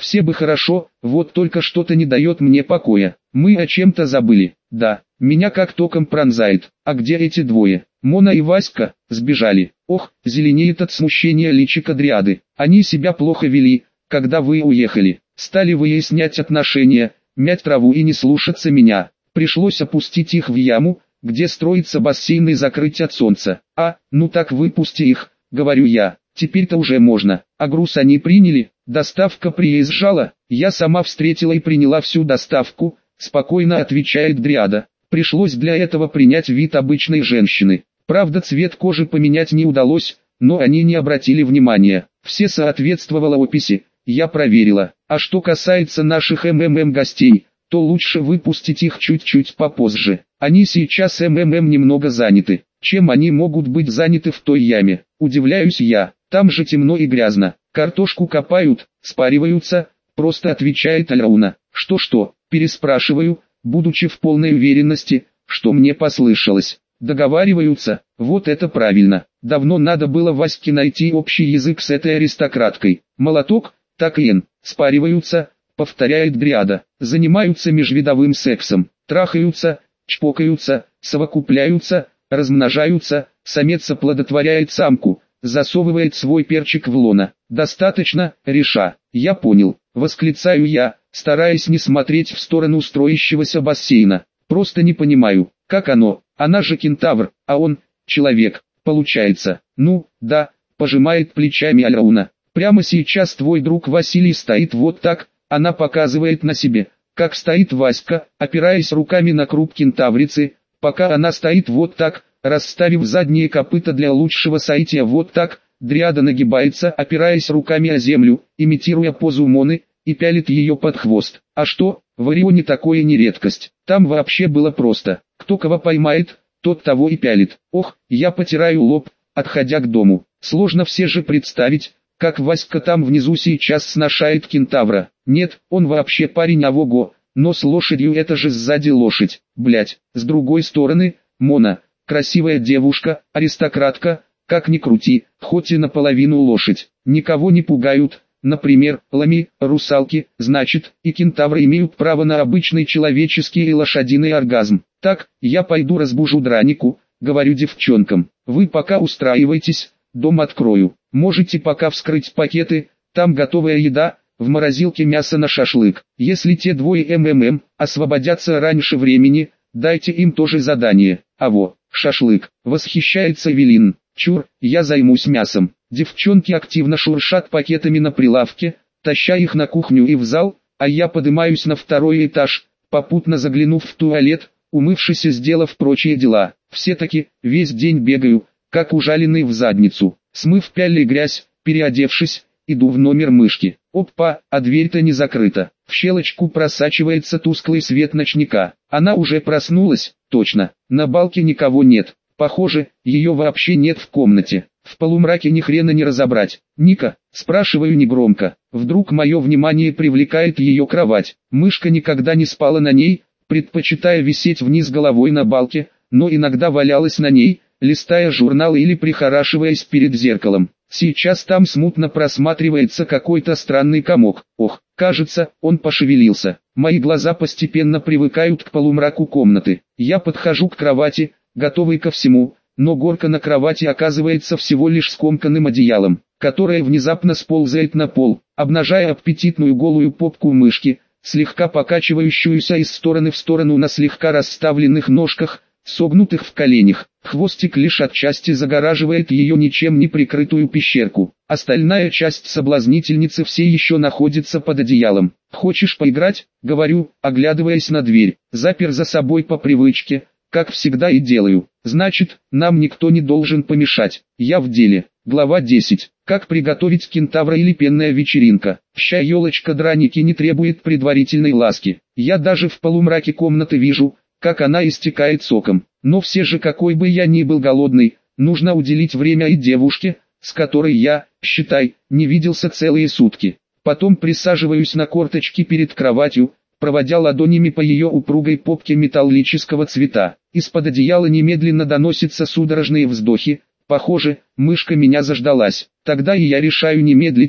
Все бы хорошо, вот только что-то не дает мне покоя. Мы о чем-то забыли. Да, меня как током пронзает. А где эти двое? Мона и Васька сбежали. Ох, зеленеет от смущения личико Дриады. Они себя плохо вели, когда вы уехали. Стали выяснять отношения, мять траву и не слушаться меня. Пришлось опустить их в яму, где строится бассейн, и закрыть от солнца. А, ну так выпусти их, говорю я. Теперь-то уже можно. А груз они приняли, доставка приезжала, я сама встретила и приняла всю доставку, спокойно отвечает Дриада. Пришлось для этого принять вид обычной женщины. Правда, цвет кожи поменять не удалось, но они не обратили внимания. Все соответствовало описи, я проверила. А что касается наших гостей, то лучше выпустить их чуть-чуть попозже. Они сейчас немного заняты. Чем они могут быть заняты в той яме? Удивляюсь я. Там же темно и грязно. Картошку копают, спариваются, просто отвечает Алауна. Что-что, переспрашиваю, будучи в полной уверенности, что мне послышалось. Договариваются, вот это правильно. Давно надо было Ваське найти общий язык с этой аристократкой. Молоток, так и спариваются, повторяет Дриада. Занимаются межвидовым сексом, трахаются, чпокаются, совокупляются, размножаются, самец оплодотворяет самку, засовывает свой перчик в лоно. Достаточно, Реша, я понял, восклицаю я, стараясь не смотреть в сторону строящегося бассейна. Просто не понимаю, как она же кентавр, а он, человек, получается. Ну, да, пожимает плечами Алауна. Прямо сейчас твой друг Василий стоит вот так, она показывает на себе, как стоит Васька, опираясь руками на круп кентаврицы, пока она стоит вот так, расставив задние копыта для лучшего соития вот так, Дриада нагибается, опираясь руками о землю, имитируя позу Моны, и пялит ее под хвост. А что, в Орионе такое не редкость. Там вообще было просто. Кто кого поймает, тот того и пялит. Ох, я потираю лоб, отходя к дому. Сложно все же представить, как Васька там внизу сейчас сношает кентавра. Нет, он вообще парень авого, но с лошадью это же сзади лошадь. Блять, с другой стороны, Мона, красивая девушка, аристократка, как ни крути, хоть и наполовину лошадь. Никого не пугают. Например, лами, русалки, значит, и кентавры имеют право на обычный человеческий и лошадиный оргазм. Так, я пойду разбужу Дранику, говорю девчонкам. Вы пока устраивайтесь, дом открою. Можете пока вскрыть пакеты, там готовая еда, в морозилке мясо на шашлык. Если те двое освободятся раньше времени, дайте им тоже задание. Аво, шашлык, восхищается Эвелин. Чур, я займусь мясом. Девчонки активно шуршат пакетами на прилавке, таща их на кухню и в зал, а я поднимаюсь на второй этаж, попутно заглянув в туалет, умывшись и сделав прочие дела. Все-таки, весь день бегаю, как ужаленный в задницу. Смыв пяль и грязь, переодевшись, иду в номер мышки. Опа, а дверь-то не закрыта. В щелочку просачивается тусклый свет ночника. Она уже проснулась, точно. На балке никого нет. Похоже, ее вообще нет в комнате. В полумраке ни хрена не разобрать. «Ника?» – спрашиваю негромко. Вдруг мое внимание привлекает ее кровать. Мышка никогда не спала на ней, предпочитая висеть вниз головой на балке, но иногда валялась на ней, листая журнал или прихорашиваясь перед зеркалом. Сейчас там смутно просматривается какой-то странный комок. Ох, кажется, он пошевелился. Мои глаза постепенно привыкают к полумраку комнаты. Я подхожу к кровати, готовый ко всему, но горка на кровати оказывается всего лишь скомканным одеялом, которое внезапно сползает на пол, обнажая аппетитную голую попку мышки, слегка покачивающуюся из стороны в сторону на слегка расставленных ножках, согнутых в коленях. Хвостик лишь отчасти загораживает ее ничем не прикрытую пещерку. Остальная часть соблазнительницы все еще находится под одеялом. «Хочешь поиграть?» — говорю, оглядываясь на дверь. Запер за собой по привычке, как всегда и делаю. Значит, нам никто не должен помешать. Я в деле. Глава 10. Как приготовить кентавра или пенная вечеринка. Ща елочка Драники не требует предварительной ласки. Я даже в полумраке комнаты вижу, как она истекает соком. Но все же, какой бы я ни был голодный, нужно уделить время и девушке, с которой я, считай, не виделся целые сутки. Потом присаживаюсь на корточки перед кроватью, проводя ладонями по ее упругой попке металлического цвета. Из-под одеяла немедленно доносятся судорожные вздохи. Похоже, мышка меня заждалась. Тогда и я решаю не медлить,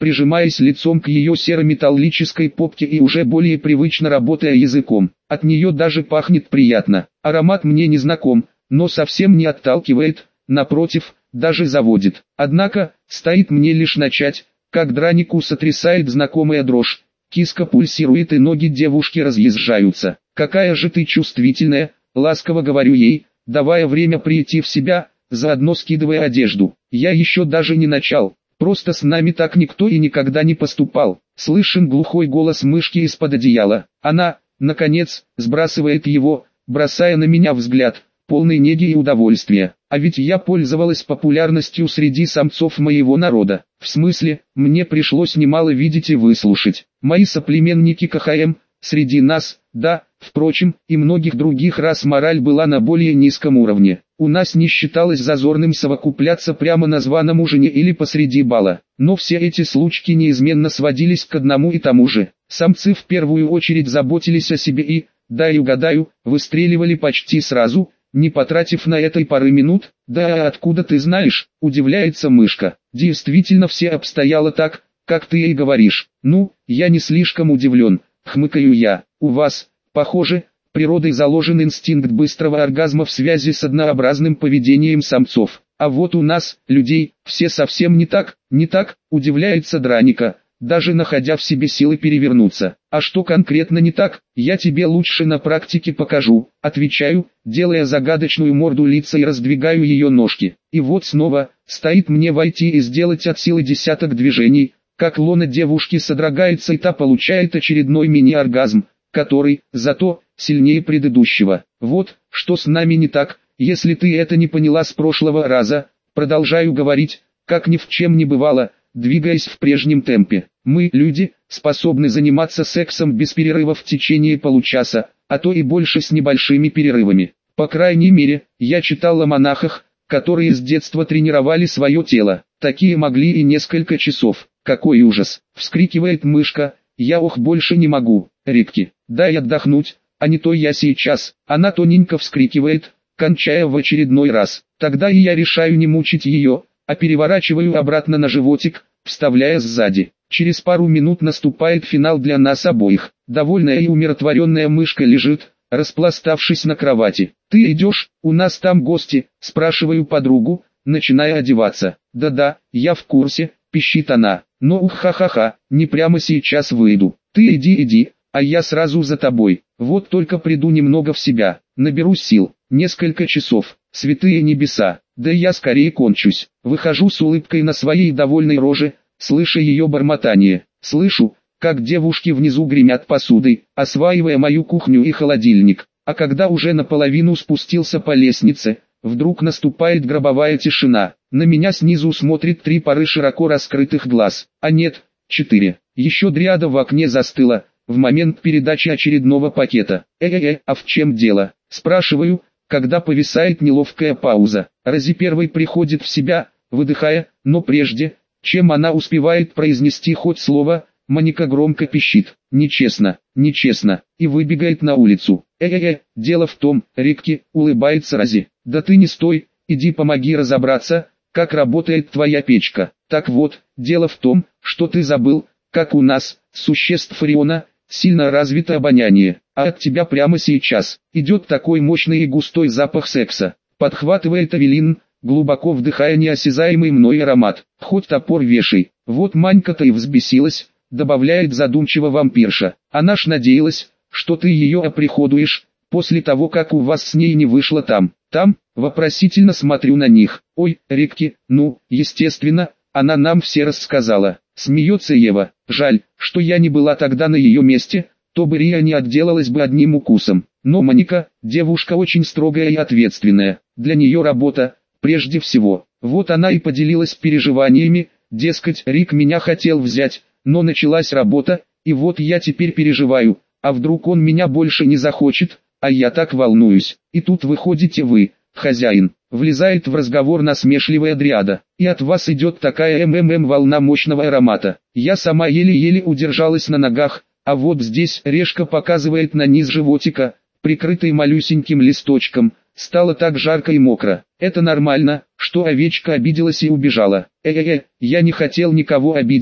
прижимаясь лицом к ее серо-металлической попке и уже более привычно работая языком. От нее даже пахнет приятно. Аромат мне не знаком, но совсем не отталкивает, напротив, даже заводит. Однако, стоит мне лишь начать, как дранику сотрясает знакомая дрожь. Киска пульсирует и ноги девушки разъезжаются. «Какая же ты чувствительная», — ласково говорю ей, давая время прийти в себя, заодно скидывая одежду. «Я еще даже не начал. Просто с нами так никто и никогда не поступал». Слышен глухой голос мышки из-под одеяла. Она, наконец, сбрасывает его, бросая на меня взгляд, полный неги и удовольствия. А ведь я пользовалась популярностью среди самцов моего народа. В смысле, мне пришлось немало видеть и выслушать. Мои соплеменники КХМ, среди нас, да, впрочем, и многих других рас мораль была на более низком уровне. У нас не считалось зазорным совокупляться прямо на званом ужине или посреди бала. Но все эти случаи неизменно сводились к одному и тому же. Самцы в первую очередь заботились о себе и, дай угадаю, выстреливали почти сразу, не потратив на это и пары минут. «Да откуда ты знаешь?» – удивляется мышка. «Действительно все обстояло так, как ты и говоришь». «Ну, я не слишком удивлен», – хмыкаю я. «У вас, похоже, природой заложен инстинкт быстрого оргазма в связи с однообразным поведением самцов. А вот у нас, людей, все совсем не так», – удивляется Драника, даже находя в себе силы перевернуться. «А что конкретно не так, я тебе лучше на практике покажу», – отвечаю, делая загадочную морду лица и раздвигаю ее ножки. И вот снова, стоит мне войти и сделать от силы десяток движений, как лона девушки содрогается и та получает очередной мини-оргазм, который, зато, сильнее предыдущего. «Вот, что с нами не так, если ты это не поняла с прошлого раза», продолжаю говорить, как ни в чем не бывало, двигаясь в прежнем темпе. «Мы, люди, способны заниматься сексом без перерыва в течение получаса, а то и больше с небольшими перерывами. По крайней мере, я читал о монахах, которые с детства тренировали свое тело. Такие могли и несколько часов». «Какой ужас!» — вскрикивает мышка. «Я больше не могу, Рикки, дай отдохнуть, а не то я сейчас». Она тоненько вскрикивает, кончая в очередной раз. Тогда и я решаю не мучить ее, а переворачиваю обратно на животик, вставляя сзади. Через пару минут наступает финал для нас обоих. Довольная и умиротворенная мышка лежит, распластавшись на кровати. «Ты идешь, у нас там гости?» – спрашиваю подругу, начиная одеваться. «Да-да, я в курсе», – пищит она. «Но ха-ха-ха, не прямо сейчас выйду. Ты иди, а я сразу за тобой. Вот только приду немного в себя, наберу сил. Несколько часов, святые небеса, да я скорее кончусь». Выхожу с улыбкой на своей довольной роже, слыша ее бормотание. Слышу, как девушки внизу гремят посудой, осваивая мою кухню и холодильник. А когда уже наполовину спустился по лестнице, вдруг наступает гробовая тишина. На меня снизу смотрит 3 пары широко раскрытых глаз. А нет, 4. Еще дриада в окне застыла, в момент передачи очередного пакета. А в чем дело? Спрашиваю, когда повисает неловкая пауза. Рози первой приходит в себя, выдыхая, но прежде, чем она успевает произнести хоть слово, Моника громко пищит: «Нечестно, нечестно», и выбегает на улицу. Дело в том, Рикки, улыбается Рози. «Да ты не стой, иди помоги разобраться, как работает твоя печка». «Так вот, дело в том, что ты забыл, как у нас, существ Фариона, сильно развито обоняние, а от тебя прямо сейчас идет такой мощный и густой запах секса», подхватывает Авелин, глубоко вдыхая неосязаемый мной аромат. «Хоть топор вешай». «Вот Манька-то и взбесилась», добавляет задумчиво вампирша. «Она ж надеялась, что ты ее оприходуешь, после того как у вас с ней не вышло там». Вопросительно смотрю на них. «Ой, Рикки, ну, естественно, она нам все рассказала». Смеется Ева. «Жаль, что я не была тогда на ее месте, то бы Рия не отделалась бы одним укусом». Но Моника, девушка очень строгая и ответственная. Для нее работа, прежде всего. Вот она и поделилась переживаниями, дескать, Рик меня хотел взять, но началась работа, и вот я теперь переживаю, а вдруг он меня больше не захочет, а я так волнуюсь. И тут выходите вы, хозяин. Влезает в разговор насмешливая дриада. И от вас идет такая волна мощного аромата. Я сама еле-еле удержалась на ногах, а вот здесь решка показывает на низ животика, прикрытый малюсеньким листочком. Стало так жарко и мокро. Это нормально, что овечка обиделась и убежала. Я не хотел никого обидеть,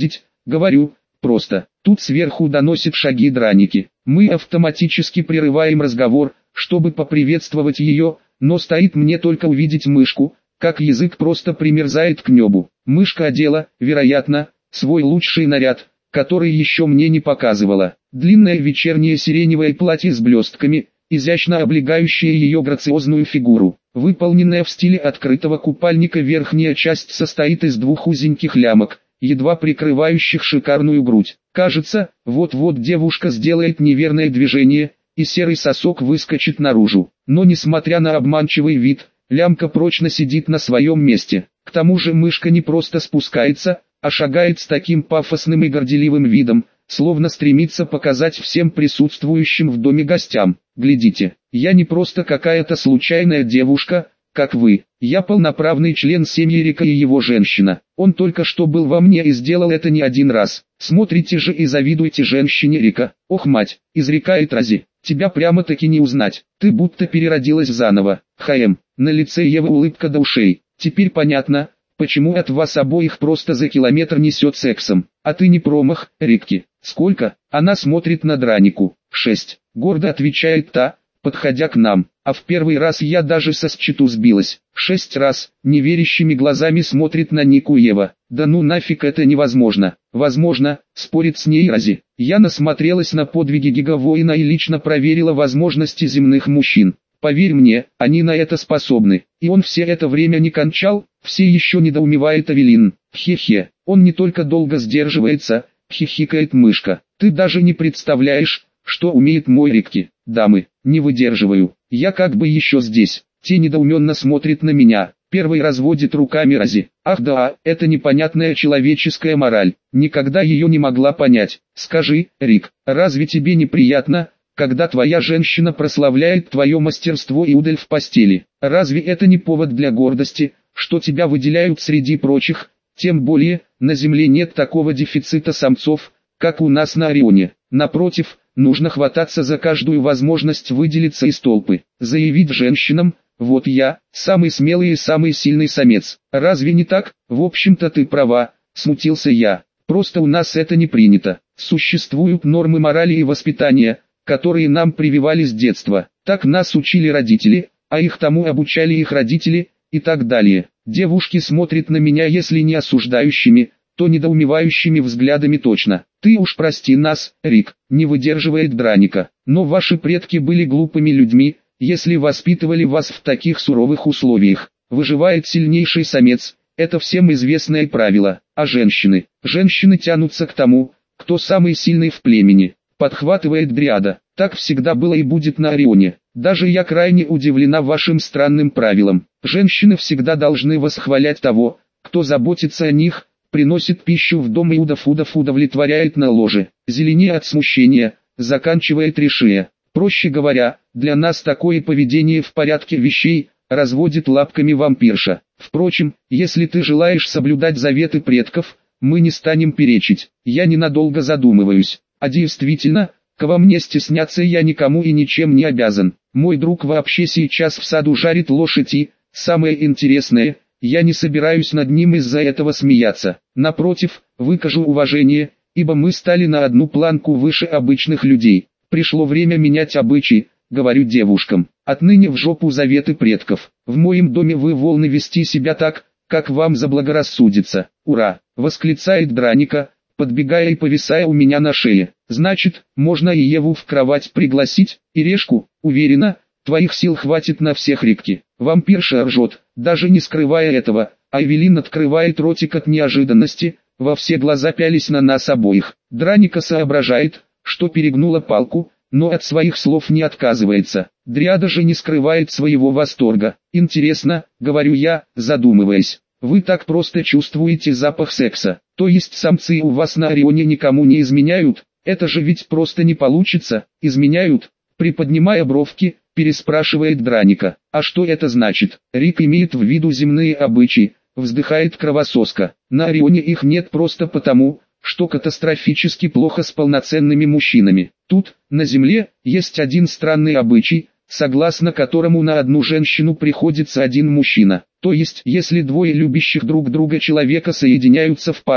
Говорю, просто. Тут сверху доносят шаги Драники. Мы автоматически прерываем разговор, чтобы поприветствовать ее, но стоит мне только увидеть мышку, как язык просто примерзает к небу. Мышка одела, вероятно, свой лучший наряд, который еще мне не показывала. Длинное вечернее сиреневое платье с блестками, изящно облегающее ее грациозную фигуру. Выполненная в стиле открытого купальника верхняя часть состоит из двух узеньких лямок, едва прикрывающих шикарную грудь. Кажется, вот-вот девушка сделает неверное движение, и серый сосок выскочит наружу. Но несмотря на обманчивый вид, лямка прочно сидит на своем месте. К тому же мышка не просто спускается, а шагает с таким пафосным и горделивым видом, словно стремится показать всем присутствующим в доме гостям: глядите, я не просто какая-то случайная девушка, как вы, я полноправный член семьи Рика и его женщина. Он только что был во мне и сделал это не один раз. Смотрите же и завидуйте женщине Рика. Ох, мать, изрекает Рази, тебя прямо-таки не узнать, ты будто переродилась заново. На лице Евы улыбка до ушей. Теперь понятно, почему от вас обоих просто за километр несет сексом. А ты не промах, Рикки. Сколько? Она смотрит на Дранику. 6. Гордо отвечает та, подходя к нам. А в первый раз я даже со счету сбилась. 6 раз, неверящими глазами смотрит на Нику Ева. Да ну нафиг, это невозможно. Возможно, спорит с ней Рази. Я насмотрелась на подвиги Гигавоина и лично проверила возможности земных мужчин. Поверь мне, они на это способны. И он все это время не кончал, все еще недоумевает Авелин. Хе-хе, он не только долго сдерживается, хихикает мышка. Ты даже не представляешь, что умеет мой Рикки. Дамы, не выдерживаю, я как бы еще здесь. Те недоуменно смотрят на меня. Первый разводит руками Рази. Ах да, это непонятная человеческая мораль. Никогда ее не могла понять. Скажи, Рик, разве тебе неприятно, когда твоя женщина прославляет твое мастерство и удаль в постели? Разве это не повод для гордости, что тебя выделяют среди прочих? Тем более, на Земле нет такого дефицита самцов, как у нас на Орионе. Напротив, нужно хвататься за каждую возможность выделиться из толпы. Заявить женщинам: вот я, самый смелый и самый сильный самец. Разве не так? В общем-то ты права, смутился я. Просто у нас это не принято. Существуют нормы морали и воспитания, которые нам прививали с детства. Так нас учили родители, а их тому обучали их родители, и так далее. Девушки смотрят на меня, если не осуждающими, то недоумевающими взглядами точно. Ты уж прости нас, Рик, не выдерживает Драника, но ваши предки были глупыми людьми, если воспитывали вас в таких суровых условиях. Выживает сильнейший самец, это всем известное правило. А женщины тянутся к тому, кто самый сильный в племени. Подхватывает Дриада. Так всегда было и будет на Орионе. Даже я крайне удивлена вашим странным правилам. Женщины всегда должны восхвалять того, кто заботится о них, приносит пищу в дом и удовлетворяет на ложе. Зеленее от смущения, заканчивает Ришия. Проще говоря, для нас такое поведение в порядке вещей, разводит лапками вампирша. Впрочем, если ты желаешь соблюдать заветы предков, мы не станем перечить. Я ненадолго задумываюсь. А действительно, к вам не стесняться, я никому и ничем не обязан. Мой друг вообще сейчас в саду жарит лошадь и, самое интересное, я не собираюсь над ним из-за этого смеяться. Напротив, выкажу уважение, ибо мы стали на одну планку выше обычных людей. Пришло время менять обычаи, говорю девушкам. Отныне в жопу заветы предков. В моем доме вы волны вести себя так, как вам заблагорассудится. Ура! Восклицает Драника, подбегая и повисая у меня на шее. Значит, можно и Еву в кровать пригласить, и Решку, уверена, твоих сил хватит на всех, Рикки. Вампирша ржет, даже не скрывая этого, а Эвелин открывает ротик от неожиданности, во все глаза пялись на нас обоих. Драника соображает, что перегнула палку, но от своих слов не отказывается. Дриада же не скрывает своего восторга. Интересно, говорю я, задумываясь. Вы так просто чувствуете запах секса, то есть самцы у вас на Орионе никому не изменяют? Это же ведь просто не получится. Изменяют? Приподнимая бровки, переспрашивает Драника. А что это значит? Рик имеет в виду земные обычаи, вздыхает кровососка. На Орионе их нет просто потому, что катастрофически плохо с полноценными мужчинами. Тут, на Земле, есть один странный обычай, согласно которому на одну женщину приходится один мужчина. То есть, если двое любящих друг друга человека соединяются в пару,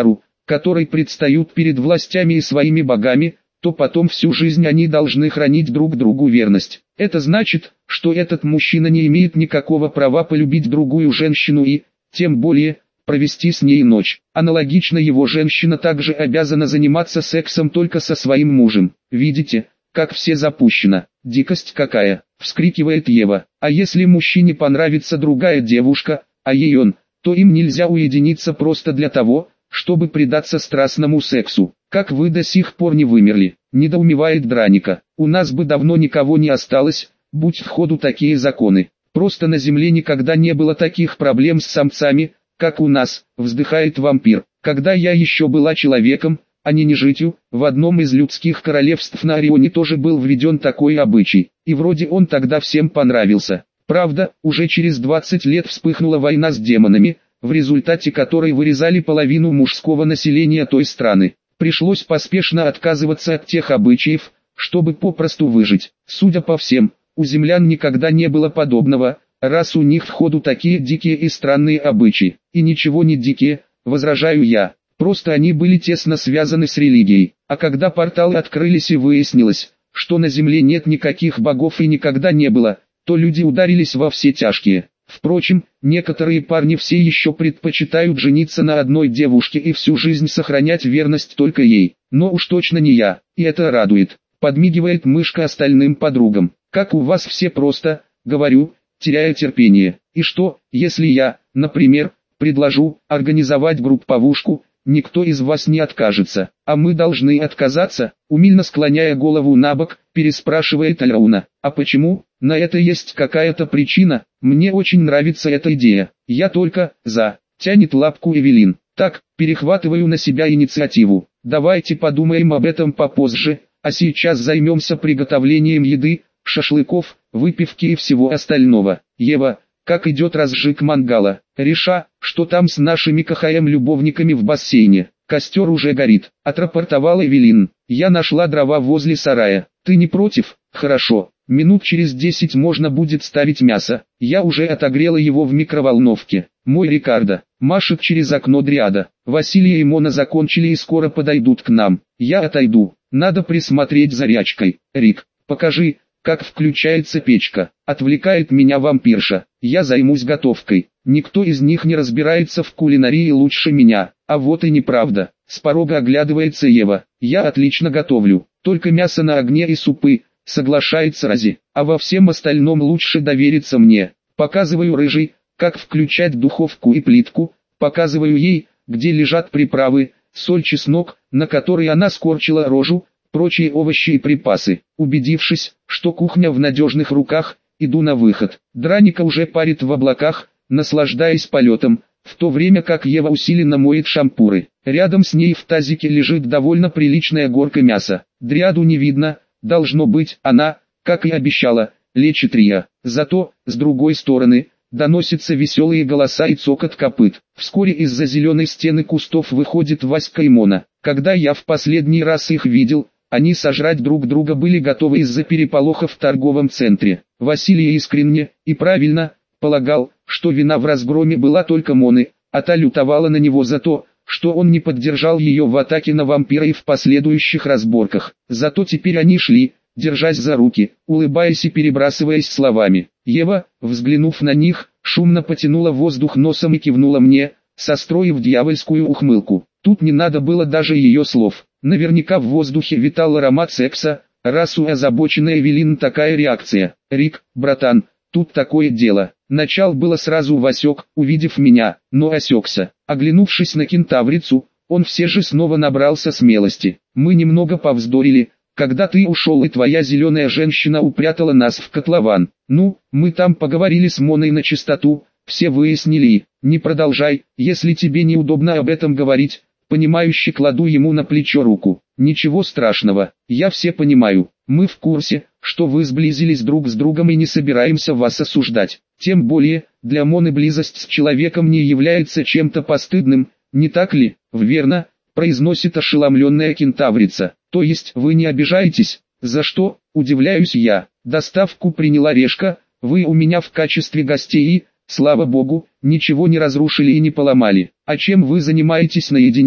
которые предстают перед властями и своими богами, то потом всю жизнь они должны хранить друг другу верность. Это значит, что этот мужчина не имеет никакого права полюбить другую женщину и, тем более, провести с ней ночь. Аналогично его женщина также обязана заниматься сексом только со своим мужем. Видите, как все запущено? Дикость какая! Вскрикивает Ева. А если мужчине понравится другая девушка, а ей он, то им нельзя уединиться просто для того, чтобы предаться страстному сексу. Как вы до сих пор не вымерли? Недоумевает Драника. У нас бы давно никого не осталось, будь в ходу такие законы. Просто на земле никогда не было таких проблем с самцами, как у нас, вздыхает вампир. Когда я еще была человеком, а не нежитью, в одном из людских королевств на Орионе тоже был введен такой обычай, и вроде он тогда всем понравился. Правда, уже через 20 лет вспыхнула война с демонами, в результате которой вырезали половину мужского населения той страны. Пришлось поспешно отказываться от тех обычаев, чтобы попросту выжить. Судя по всем, у землян никогда не было подобного, раз у них в ходу такие дикие и странные обычаи. И ничего не дикие, возражаю я, просто они были тесно связаны с религией. А когда порталы открылись и выяснилось, что на земле нет никаких богов и никогда не было, то люди ударились во все тяжкие. Впрочем, некоторые парни все еще предпочитают жениться на одной девушке и всю жизнь сохранять верность только ей. Но уж точно не я, и это радует. Подмигивает мышка остальным подругам. Как у вас все просто, говорю, теряя терпение. И что, если я, например, предложу организовать групповушку, никто из вас не откажется, а мы должны отказаться, умильно склоняя голову набок, переспрашивает Альрауна. А почему? На это есть какая-то причина, мне очень нравится эта идея. Я только за, тянет лапку Эвелин. Так, перехватываю на себя инициативу. Давайте подумаем об этом попозже, а сейчас займемся приготовлением еды, шашлыков, выпивки и всего остального. Ева, как идет разжиг мангала? Реша, что там с нашими КХМ-любовниками в бассейне? Костер уже горит, отрапортовала Эвелин. Я нашла дрова возле сарая. Ты не против? Хорошо. Минут через 10 можно будет ставить мясо. Я уже отогрела его в микроволновке. Мой Рикардо, машет через окно Дриада. Василия и Мона закончили и скоро подойдут к нам. Я отойду. Надо присмотреть за Рячкой. Рик, покажи, как включается печка. Отвлекает меня вампирша. Я займусь готовкой. Никто из них не разбирается в кулинарии лучше меня. А вот и неправда. С порога оглядывается Ева. Я отлично готовлю. Только мясо на огне и супы. Соглашается Рази. А во всем остальном лучше довериться мне. Показываю рыжей, как включать духовку и плитку. Показываю ей, где лежат приправы, соль, чеснок, на который она скорчила рожу, прочие овощи и припасы. Убедившись, что кухня в надежных руках, иду на выход. Драника уже парит в облаках, наслаждаясь полетом, в то время как Ева усиленно моет шампуры. Рядом с ней в тазике лежит довольно приличная горка мяса. Дриаду не видно, должно быть, она, как и обещала, лечит Рия. Зато, с другой стороны, доносятся веселые голоса и цокот копыт. Вскоре из-за зеленой стены кустов выходит Васька и Мона. Когда я в последний раз их видел, они сожрать друг друга были готовы из-за переполоха в торговом центре. Василий искренне, и правильно, полагал, что вина в разгроме была только Моны, а та лютовала на него за то, что он не поддержал ее в атаке на вампира и в последующих разборках. Зато теперь они шли, держась за руки, улыбаясь и перебрасываясь словами. Ева, взглянув на них, шумно потянула воздух носом и кивнула мне, состроив дьявольскую ухмылку. Тут не надо было даже ее слов. Наверняка в воздухе витал аромат секса, раз у озабоченной Эвелин такая реакция. «Рик, братан, тут такое дело». Начал было сразу Васек, увидев меня, но осекся. Оглянувшись на кентаврицу, он все же снова набрался смелости. Мы немного повздорили, когда ты ушел и твоя зеленая женщина упрятала нас в котлован. Ну, мы там поговорили с Моной на чистоту, все выяснили. Не продолжай, если тебе неудобно об этом говорить. Понимающе кладу ему на плечо руку. Ничего страшного, я все понимаю. Мы в курсе, что вы сблизились друг с другом и не собираемся вас осуждать. Тем более, для Моны близость с человеком не является чем-то постыдным, не так ли? Верно, произносит ошеломленная кентаврица. То есть вы не обижаетесь? За что? Удивляюсь я. Доставку приняла Решка, вы у меня в качестве гостей и, слава богу, ничего не разрушили и не поломали. А чем вы занимаетесь наедине?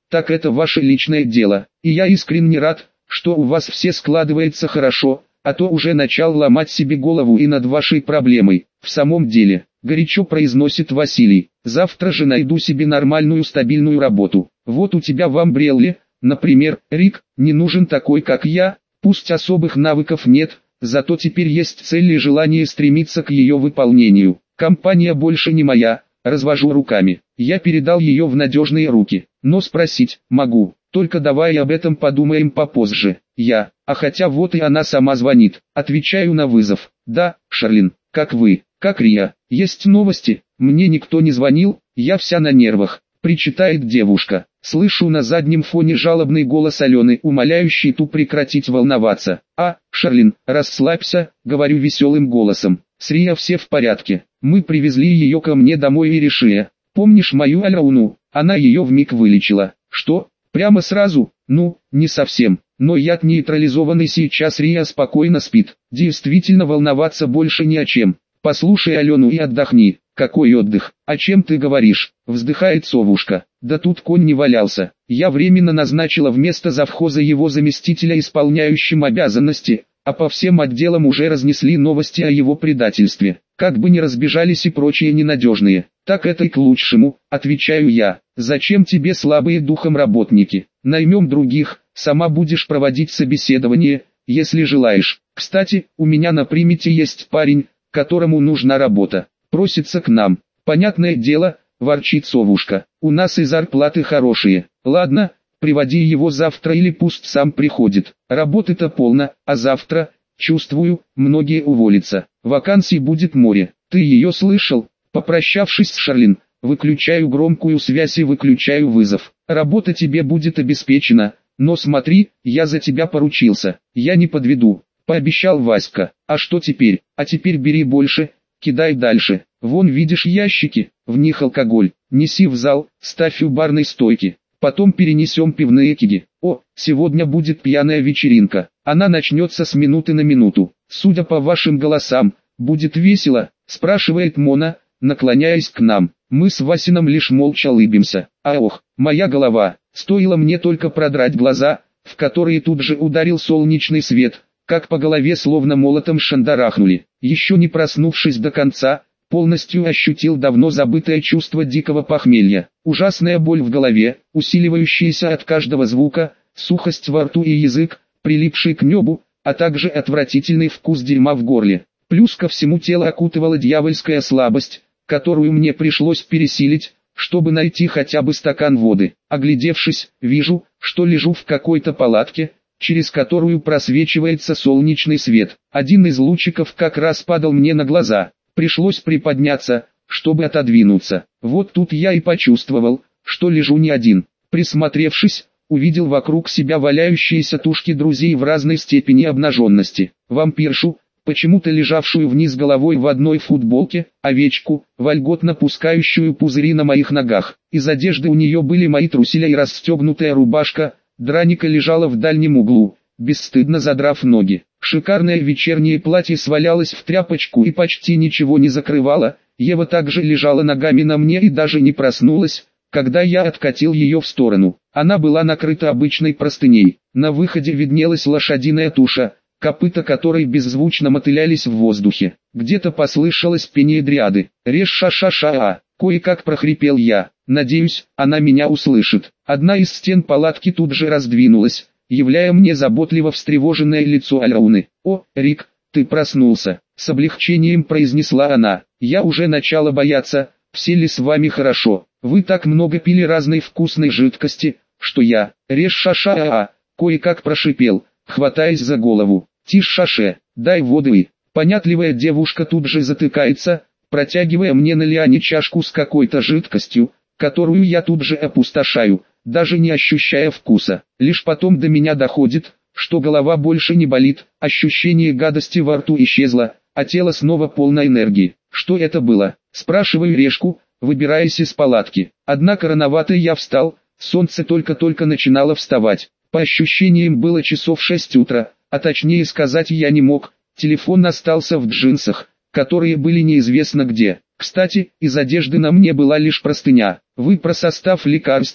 так это ваше личное дело, и я искренне рад, что у вас все складывается хорошо, а то уже начал ломать себе голову и над вашей проблемой. В самом деле, горячо произносит Василий, завтра же найду себе нормальную стабильную работу. Вот у тебя в Амбрелле, например, Рик, не нужен такой как я, пусть особых навыков нет, зато теперь есть цель и желание стремиться к ее выполнению. Компания больше не моя, развожу руками, я передал ее в надежные руки, но спросить могу, только давай об этом подумаем попозже. Хотя вот и она сама звонит, отвечаю на вызов. Да, Шарлин, как вы, как Рия, есть новости? Мне никто не звонил, я вся на нервах, причитает девушка. Слышу на заднем фоне жалобный голос Алены, умоляющий ту прекратить волноваться. Шарлин, расслабься, говорю веселым голосом. С Рия все в порядке, мы привезли ее ко мне домой и решили. Помнишь мою Альрауну? Она ее вмиг вылечила. Что? Прямо сразу? Ну, не совсем. Но яд нейтрализованный, сейчас Рия спокойно спит. Действительно волноваться больше не о чем. Послушай Алену и отдохни. Какой отдых? О чем ты говоришь? Вздыхает совушка. Да тут конь не валялся. Я временно назначила вместо завхоза его заместителя исполняющим обязанности, а по всем отделам уже разнесли новости о его предательстве. Как бы ни разбежались и прочие ненадежные. Так это и к лучшему, отвечаю я. Зачем тебе слабые духом работники? Наймем других, сама будешь проводить собеседование, если желаешь. Кстати, у меня на примете есть парень, которому нужна работа. Просится к нам. Понятное дело, ворчит совушка. У нас и зарплаты хорошие. Ладно, приводи его завтра или пусть сам приходит. Работы-то полно, а завтра, чувствую, многие уволятся. Вакансий будет море. Ты ее слышал? Попрощавшись с Шарлин, выключаю громкую связь и выключаю вызов. Работа тебе будет обеспечена, но смотри, я за тебя поручился. Я не подведу, пообещал Васька. А что теперь? А теперь бери больше, кидай дальше. Вон видишь ящики, в них алкоголь. Неси в зал, ставь у барной стойки. Потом перенесем пивные кеги. Сегодня будет пьяная вечеринка. Она начнется с минуты на минуту. Судя по вашим голосам, будет весело, спрашивает Мона, наклоняясь к нам. Мы с Васином лишь молча улыбимся. Моя голова, стоило мне только продрать глаза, в которые тут же ударил солнечный свет, как по голове словно молотом шандарахнули. Еще не проснувшись до конца, полностью ощутил давно забытое чувство дикого похмелья. Ужасная боль в голове, усиливающаяся от каждого звука, сухость во рту и язык, прилипший к небу, а также отвратительный вкус дерьма в горле. Плюс ко всему тело окутывала дьявольская слабость, которую мне пришлось пересилить, чтобы найти хотя бы стакан воды. Оглядевшись, вижу, что лежу в какой-то палатке, через которую просвечивается солнечный свет. Один из лучиков как раз падал мне на глаза. Пришлось приподняться, чтобы отодвинуться. Вот тут я и почувствовал, что лежу не один. Присмотревшись, увидел вокруг себя валяющиеся тушки друзей в разной степени обнаженности. Вампиршу, почему-то лежавшую вниз головой в одной футболке, овечку, вольготно пускающую пузыри на моих ногах. Из одежды у нее были мои труселя и расстегнутая рубашка, Драника лежала в дальнем углу, бесстыдно задрав ноги. Шикарное вечернее платье свалялось в тряпочку и почти ничего не закрывало. Ева также лежала ногами на мне и даже не проснулась, когда я откатил ее в сторону. Она была накрыта обычной простыней. На выходе виднелась лошадиная туша, копыта которой беззвучно мотылялись в воздухе. Где-то послышалось пение дриады. «Режь ша-ша-ша-а!» Кое-как прохрипел я. Надеюсь, она меня услышит. Одна из стен палатки тут же раздвинулась, являя мне заботливо встревоженное лицо Альрауны. Рик, ты проснулся!» С облегчением произнесла она. «Я уже начала бояться, все ли с вами хорошо. Вы так много пили разной вкусной жидкости, что я...» «Режь ша-ша-а!» Кое-как прошипел, хватаясь за голову. «Тише, шаше, дай воды». Понятливая девушка тут же затыкается, протягивая мне на лиане чашку с какой-то жидкостью, которую я тут же опустошаю, даже не ощущая вкуса. Лишь потом до меня доходит, что голова больше не болит, ощущение гадости во рту исчезло, а тело снова полно энергии. Что это было? Спрашиваю Решку, выбираясь из палатки. Однако рановато я встал, солнце только-только начинало вставать. По ощущениям было часов 6 утра, а точнее сказать я не мог, телефон остался в джинсах, которые были неизвестно где. Кстати, из одежды на мне была лишь простыня. «Вы про состав лекарства?»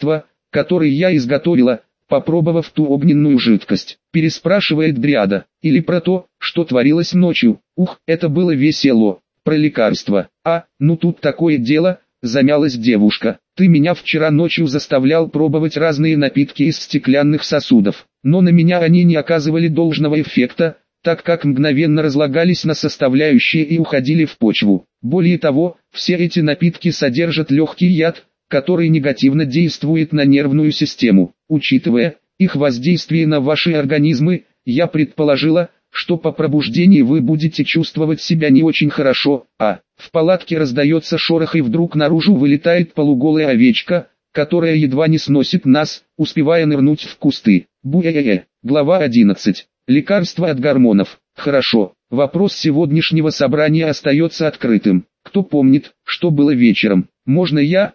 который я изготовила, попробовав ту огненную жидкость. Переспрашивает Дриада. Или про то, что творилось ночью. Ух, это было весело. Про лекарства. Ну тут такое дело, замялась девушка. Ты меня вчера ночью заставлял пробовать разные напитки из стеклянных сосудов. Но на меня они не оказывали должного эффекта, так как мгновенно разлагались на составляющие и уходили в почву. Более того, все эти напитки содержат легкий яд, который негативно действует на нервную систему. Учитывая их воздействие на ваши организмы, я предположила, что по пробуждении вы будете чувствовать себя не очень хорошо. В палатке раздается шорох, и вдруг наружу вылетает полуголая овечка, которая едва не сносит нас, успевая нырнуть в кусты. Глава 11. Лекарства от гормонов. Хорошо, вопрос сегодняшнего собрания остается открытым. Кто помнит, что было вечером? Можно я?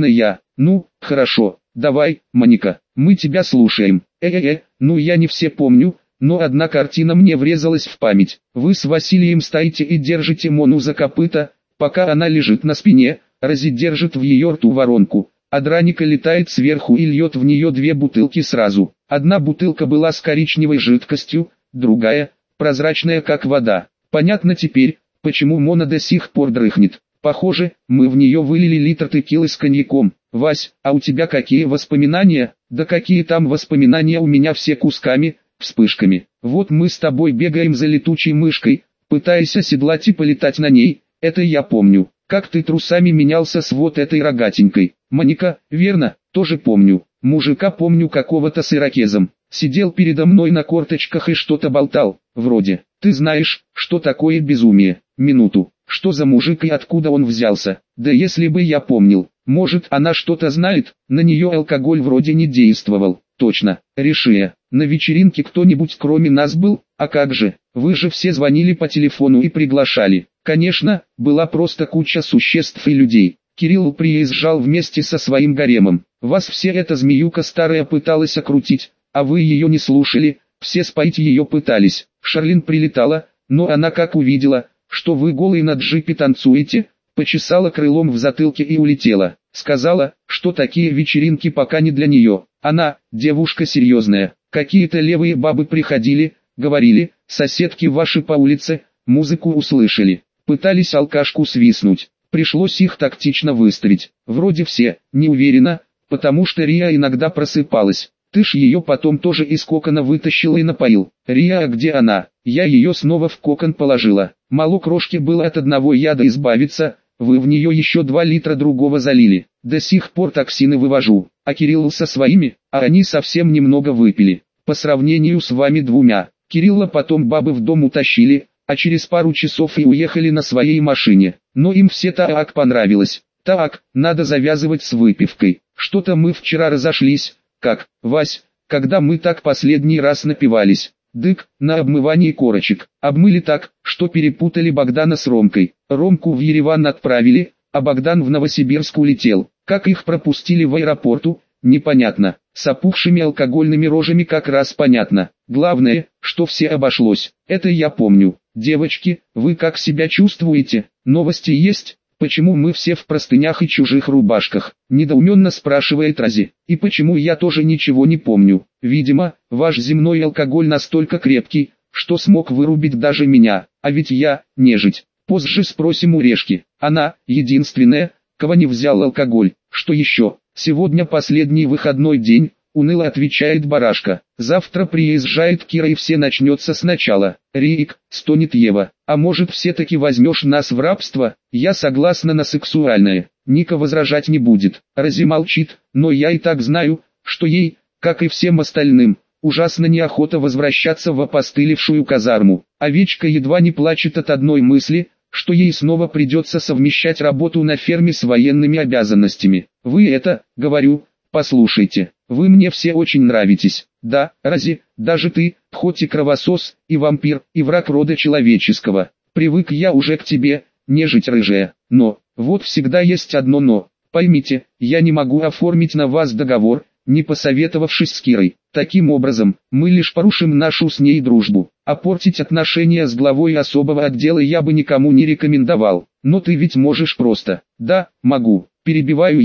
Ну, хорошо, давай, Моника, мы тебя слушаем. Ну я не все помню, но одна картина мне врезалась в память. Вы с Василием стоите и держите Мону за копыта, пока она лежит на спине, Рози держит в ее рту воронку, а Драника летает сверху и льет в нее 2 бутылки сразу. Одна бутылка была с коричневой жидкостью, другая, прозрачная как вода. Понятно теперь, почему Мона до сих пор дрыхнет. Похоже, мы в нее вылили литр текилы с коньяком. Вась, а у тебя какие воспоминания? Да какие там воспоминания, у меня все кусками, вспышками. Вот мы с тобой бегаем за летучей мышкой, пытаясь оседлать и полетать на ней, это я помню. Как ты трусами менялся с вот этой рогатенькой. Моника, верно, тоже помню. Мужика помню какого-то с ирокезом. Сидел передо мной на корточках и что-то болтал, вроде. Ты знаешь, что такое безумие? Минуту. Что за мужик и откуда он взялся? Да если бы я помнил. Может, она что-то знает? На нее алкоголь вроде не действовал. Точно. Решия. На вечеринке кто-нибудь кроме нас был? А как же? Вы же все звонили по телефону и приглашали. Конечно, была просто куча существ и людей. Кирилл приезжал вместе со своим гаремом. Вас все эта змеюка старая пыталась окрутить, а вы ее не слушали, все споить ее пытались. Шарлин прилетала, но она как увидела, что вы голые на джипе танцуете, почесала крылом в затылке и улетела. Сказала, что такие вечеринки пока не для нее. Она, девушка серьезная. Какие-то левые бабы приходили, говорили, соседки ваши по улице, музыку услышали. Пытались алкашку свистнуть. Пришлось их тактично выставить. Вроде все, не уверена, потому что Рия иногда просыпалась. Ты ж ее потом тоже из кокона вытащил и напоил. Рия, а где она? Я ее снова в кокон положила. Мало крошки было от одного яда избавиться, вы в нее еще 2 литра другого залили. До сих пор токсины вывожу. А Кирилл со своими, а они совсем немного выпили. По сравнению с вами 2. Кирилла потом бабы в дом утащили, а через пару часов и уехали на своей машине. Но им все так понравилось. Так, надо завязывать с выпивкой. Что-то мы вчера разошлись. Как, Вась, когда мы так последний раз напивались? Дык, на обмывании корочек. Обмыли так, что перепутали Богдана с Ромкой. Ромку в Ереван отправили, а Богдан в Новосибирск улетел. Как их пропустили в аэропорту, непонятно. С опухшими алкогольными рожами как раз понятно. Главное, что все обошлось. Это я помню. Девочки, вы как себя чувствуете? Новости есть? Почему мы все в простынях и чужих рубашках? Недоуменно спрашивает Рози. И почему я тоже ничего не помню? Видимо, ваш земной алкоголь настолько крепкий, что смог вырубить даже меня. А ведь я, нежить. Позже спросим у Решки. Она, единственная, кого не взял алкоголь. Что еще? Сегодня последний выходной день, уныло отвечает Барашка. Завтра приезжает Кира и все начнется сначала. Рик, стонет Ева. А может все-таки возьмешь нас в рабство? Я согласна на сексуальное. Ника возражать не будет. Рози молчит, но я и так знаю, что ей, как и всем остальным, ужасно неохота возвращаться в опостылевшую казарму. Овечка едва не плачет от одной мысли, что ей снова придется совмещать работу на ферме с военными обязанностями. Вы это, говорю, послушайте, вы мне все очень нравитесь. Да, Рози, даже ты, хоть и кровосос, и вампир, и враг рода человеческого. Привык я уже к тебе, нежить рыжая. Но, вот всегда есть одно но. Поймите, я не могу оформить на вас договор, не посоветовавшись с Кирой. Таким образом, мы лишь порушим нашу с ней дружбу. А портить отношения с главой особого отдела я бы никому не рекомендовал. Но ты ведь можешь просто. Да, могу. Перебиваю Еву.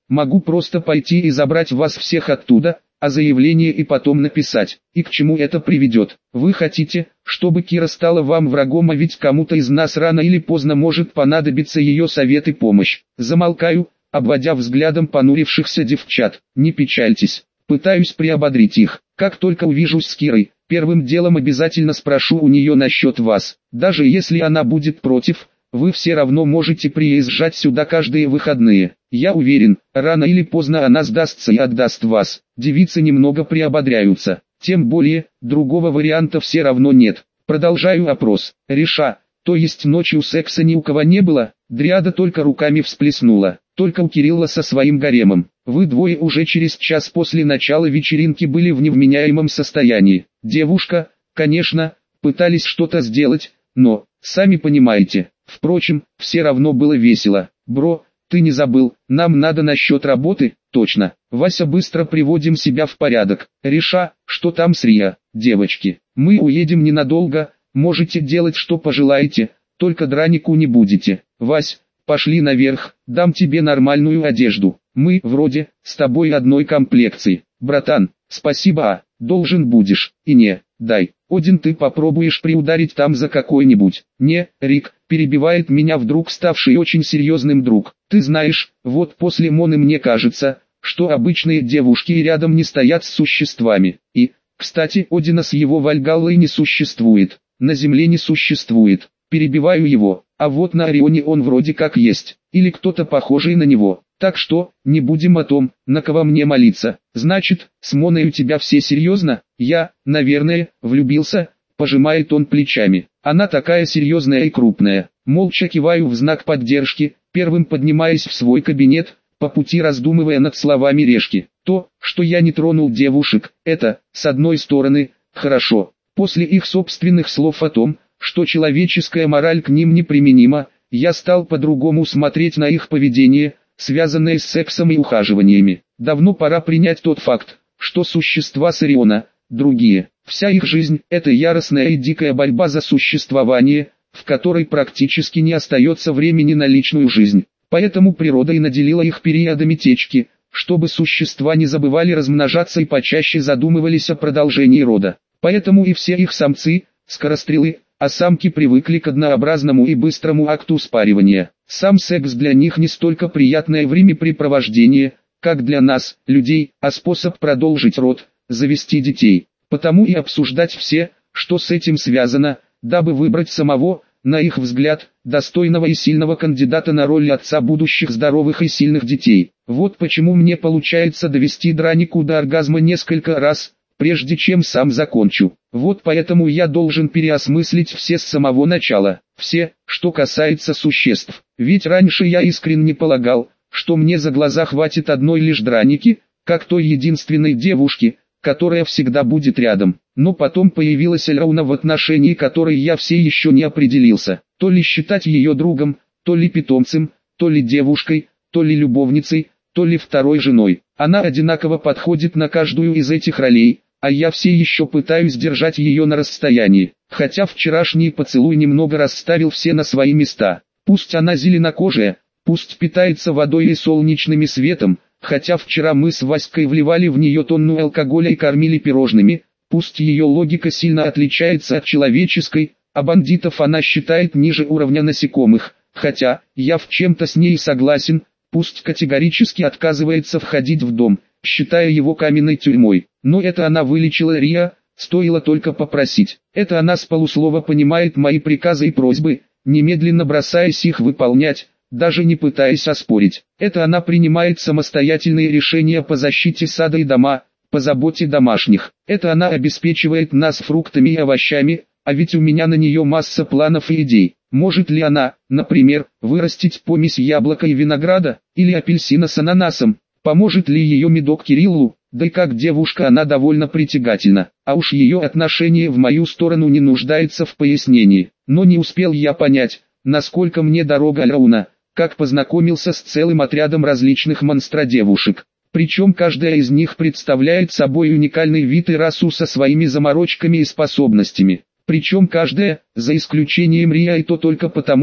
Могу просто пойти и забрать вас всех оттуда, а заявление и потом написать. И к чему это приведет? Вы хотите, чтобы Кира стала вам врагом, а ведь кому-то из нас рано или поздно может понадобиться ее совет и помощь. Замолкаю, обводя взглядом понурившихся девчат. Не печальтесь, пытаюсь приободрить их. Как только увижусь с Кирой, первым делом обязательно спрошу у нее насчет вас. Даже если она будет против, вы все равно можете приезжать сюда каждые выходные. Я уверен, рано или поздно она сдастся и отдаст вас. Девицы немного приободряются. Тем более, другого варианта все равно нет. Продолжаю опрос. Реша, то есть ночью секса ни у кого не было? Дриада только руками всплеснула. Только у Кирилла со своим гаремом. Вы двое уже через час после начала вечеринки были в невменяемом состоянии. Девушка, конечно, пытались что-то сделать, но, сами понимаете. Впрочем, все равно было весело. Бро, ты не забыл, нам надо насчет работы? Точно. Вася, быстро приводим себя в порядок. Реша, что там с Риа? Девочки, мы уедем ненадолго, можете делать что пожелаете, только дранику не будете. Вась, пошли наверх, дам тебе нормальную одежду. Мы, вроде, с тобой одной комплекции. Братан, спасибо, а, должен будешь. И не, дай. Один, ты попробуешь приударить там за какой-нибудь. Не, Рик, перебивает меня вдруг ставший очень серьезным друг. Ты знаешь, вот после Моны мне кажется, что обычные девушки и рядом не стоят с существами. И, кстати, Одина с его Вальгаллой не существует. На Земле не существует. Перебиваю его, а вот на Орионе он вроде как есть, или кто-то похожий на него. Так что, не будем о том, на кого мне молиться. Значит, с Моной у тебя все серьезно? Я, наверное, влюбился, пожимает он плечами. Она такая серьезная и крупная. Молча киваю в знак поддержки, первым поднимаясь в свой кабинет, по пути раздумывая над словами Решки. То, что я не тронул девушек, это, с одной стороны, хорошо. После их собственных слов о том, что человеческая мораль к ним неприменима, я стал по-другому смотреть на их поведение, связанное с сексом и ухаживаниями. Давно пора принять тот факт, что существа с Ориона, другие, вся их жизнь – это яростная и дикая борьба за существование, в которой практически не остается времени на личную жизнь. Поэтому природа и наделила их периодами течки, чтобы существа не забывали размножаться и почаще задумывались о продолжении рода. Поэтому и все их самцы – скорострелы, а самки привыкли к однообразному и быстрому акту спаривания. Сам секс для них не столько приятное времяпрепровождение, как для нас, людей, а способ продолжить род, завести детей. Потому и обсуждать все, что с этим связано, дабы выбрать самого, на их взгляд, достойного и сильного кандидата на роль отца будущих здоровых и сильных детей. Вот почему мне получается довести Дранику до оргазма несколько раз, прежде чем сам закончу. Вот поэтому я должен переосмыслить все с самого начала, все, что касается существ. Ведь раньше я искренне полагал, что мне за глаза хватит одной лишь Драники, как той единственной девушки, которая всегда будет рядом. Но потом появилась Эльрауна, в отношении которой я все еще не определился. То ли считать ее другом, то ли питомцем, то ли девушкой, то ли любовницей, то ли второй женой. Она одинаково подходит на каждую из этих ролей, а я все еще пытаюсь держать ее на расстоянии. Хотя вчерашний поцелуй немного расставил все на свои места. Пусть она зеленокожая, пусть питается водой и солнечным светом, хотя вчера мы с Васькой вливали в нее тонну алкоголя и кормили пирожными, пусть ее логика сильно отличается от человеческой, а бандитов она считает ниже уровня насекомых, хотя, я в чем-то с ней согласен, пусть категорически отказывается входить в дом, считая его каменной тюрьмой. Но это она вылечила Риа, стоило только попросить. Это она с полуслова понимает мои приказы и просьбы, немедленно бросаясь их выполнять, даже не пытаясь оспорить. Это она принимает самостоятельные решения по защите сада и дома, по заботе домашних. Это она обеспечивает нас фруктами и овощами, а ведь у меня на нее масса планов и идей. Может ли она, например, вырастить помесь яблока и винограда, или апельсина с ананасом? Поможет ли ее медок Кириллу? Да и как девушка она довольно притягательна, а уж ее отношение в мою сторону не нуждается в пояснении. Но не успел я понять, насколько мне дорога Эльрауна, как познакомился с целым отрядом различных монстродевушек. Причем каждая из них представляет собой уникальный вид и расу со своими заморочками и способностями. Причем каждая, за исключением Риа, и то только потому,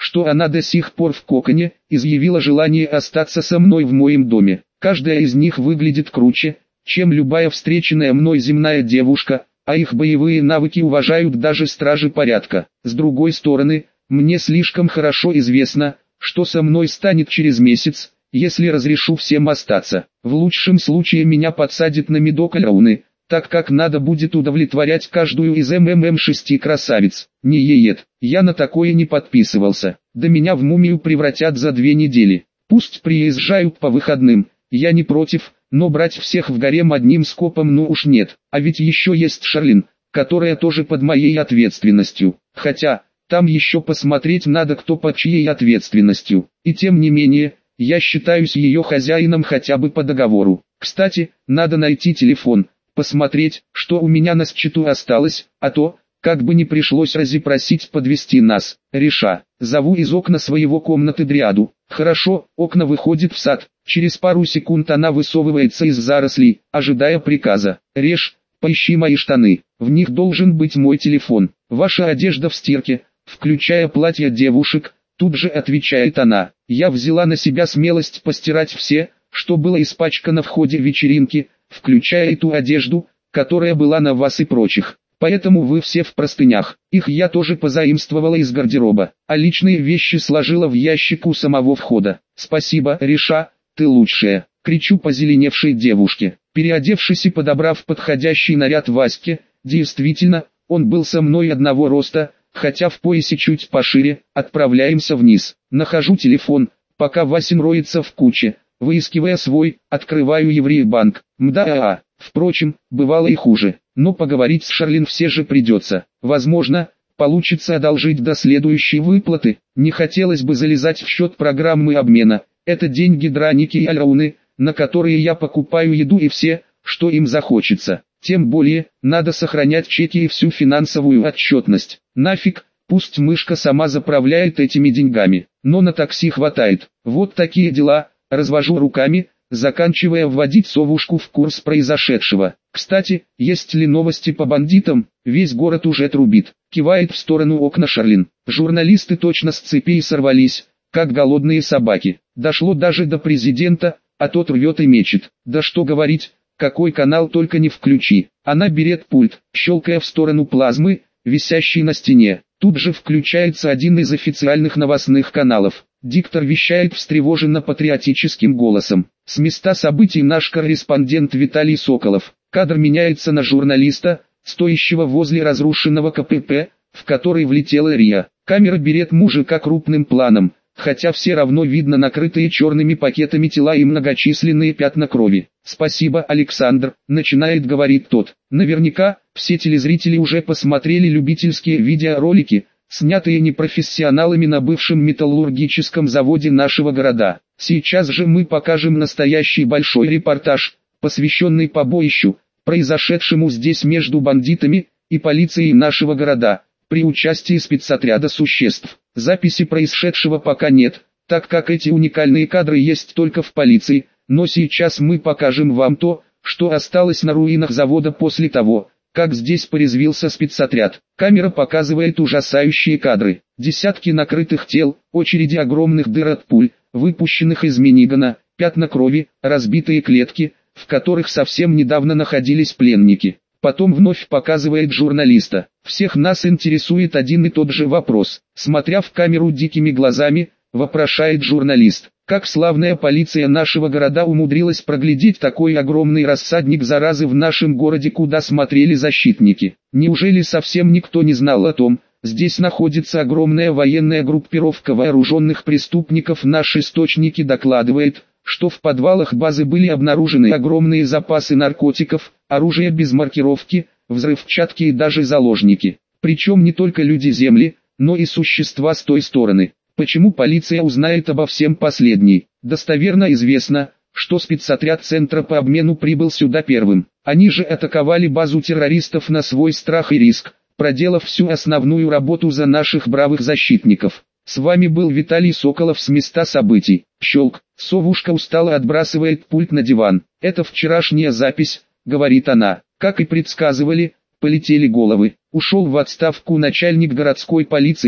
что она до сих пор в коконе, изъявила желание остаться со мной в моем доме. Каждая из них выглядит круче, чем любая встреченная мной земная девушка, а их боевые навыки уважают даже стражи порядка. С другой стороны, мне слишком хорошо известно, что со мной станет через месяц, если разрешу всем остаться. В лучшем случае меня подсадят на медок Альрауны, так как надо будет удовлетворять каждую из МММ-6 красавиц. Не еет, я на такое не подписывался. Да меня в мумию превратят за 2 недели. Пусть приезжают по выходным, я не против, но брать всех в гарем одним скопом ну уж нет. А ведь еще есть Шарлин, которая тоже под моей ответственностью. Хотя, там еще посмотреть надо кто под чьей ответственностью. И тем не менее, я считаюсь ее хозяином хотя бы по договору. Кстати, надо найти телефон, посмотреть, что у меня на счету осталось, а то, как бы не пришлось Рози просить подвести нас. Реша, зову из окна своего комнаты Дриаду. Хорошо, окна выходит в сад. Через пару секунд она высовывается из зарослей, ожидая приказа. Реш, поищи мои штаны, в них должен быть мой телефон. Ваша одежда в стирке, включая платья девушек. Тут же отвечает она. Я взяла на себя смелость постирать все, что было испачкано в ходе вечеринки, включая и ту одежду, которая была на вас и прочих. Поэтому вы все в простынях. Их я тоже позаимствовала из гардероба, а личные вещи сложила в ящик у самого входа. Спасибо, Реша, ты лучшая. Кричу позеленевшей девушке. Переодевшись и подобрав подходящий наряд Ваське, действительно, он был со мной одного роста, хотя в поясе чуть пошире, отправляемся вниз. Нахожу телефон, пока Васин роется в куче, выискивая свой, открываю Евреебанк. Мда. Впрочем, бывало и хуже, но поговорить с Шарлин все же придется. Возможно, получится одолжить до следующей выплаты. Не хотелось бы залезать в счет программы обмена. Это деньги Драники и Альрауны, на которые я покупаю еду и все, что им захочется. Тем более, надо сохранять чеки и всю финансовую отчетность. Нафиг, пусть мышка сама заправляет этими деньгами, но на такси хватает. Вот такие дела, развожу руками, заканчивая вводить совушку в курс произошедшего. Кстати, есть ли новости по бандитам? Весь город уже трубит. Кивает в сторону окна Шарлин. Журналисты точно с цепей сорвались, как голодные собаки. Дошло даже до президента, а тот рвет и мечет. Да что говорить, какой канал только не включи. Она берет пульт, щелкая в сторону плазмы, висящей на стене. Тут же включается один из официальных новостных каналов. Диктор вещает встревоженно-патриотическим голосом. С места событий наш корреспондент Виталий Соколов. Кадр меняется на журналиста, стоящего возле разрушенного КПП, в который влетела Рия. Камера берет мужика крупным планом, хотя все равно видно накрытые черными пакетами тела и многочисленные пятна крови. «Спасибо, Александр», — начинает говорить тот. Наверняка, все телезрители уже посмотрели любительские видеоролики, снятые непрофессионалами на бывшем металлургическом заводе нашего города. Сейчас же мы покажем настоящий большой репортаж, посвященный побоищу, произошедшему здесь между бандитами и полицией нашего города, при участии спецотряда существ. Записи происшедшего пока нет, так как эти уникальные кадры есть только в полиции, но сейчас мы покажем вам то, что осталось на руинах завода после того, как здесь порезвился спецотряд. Камера показывает ужасающие кадры. Десятки накрытых тел, очереди огромных дыр от пуль, выпущенных из минигана, пятна крови, разбитые клетки, в которых совсем недавно находились пленники. Потом вновь показывает журналиста. Всех нас интересует один и тот же вопрос. Смотря в камеру дикими глазами, вопрошает журналист. Как славная полиция нашего города умудрилась проглядеть такой огромный рассадник заразы в нашем городе, куда смотрели защитники? Неужели совсем никто не знал о том, здесь находится огромная военная группировка вооруженных преступников? Наш источники докладывает, что в подвалах базы были обнаружены огромные запасы наркотиков, оружие без маркировки, взрывчатки и даже заложники. Причем не только люди Земли, но и существа с той стороны. Почему полиция узнает обо всем последней? Достоверно известно, что спецотряд Центра по обмену прибыл сюда первым. Они же атаковали базу террористов на свой страх и риск, проделав всю основную работу за наших бравых защитников. С вами был Виталий Соколов с места событий. Щелк. Совушка устало отбрасывает пульт на диван. Это вчерашняя запись, говорит она. Как и предсказывали, полетели головы. Ушел в отставку начальник городской полиции,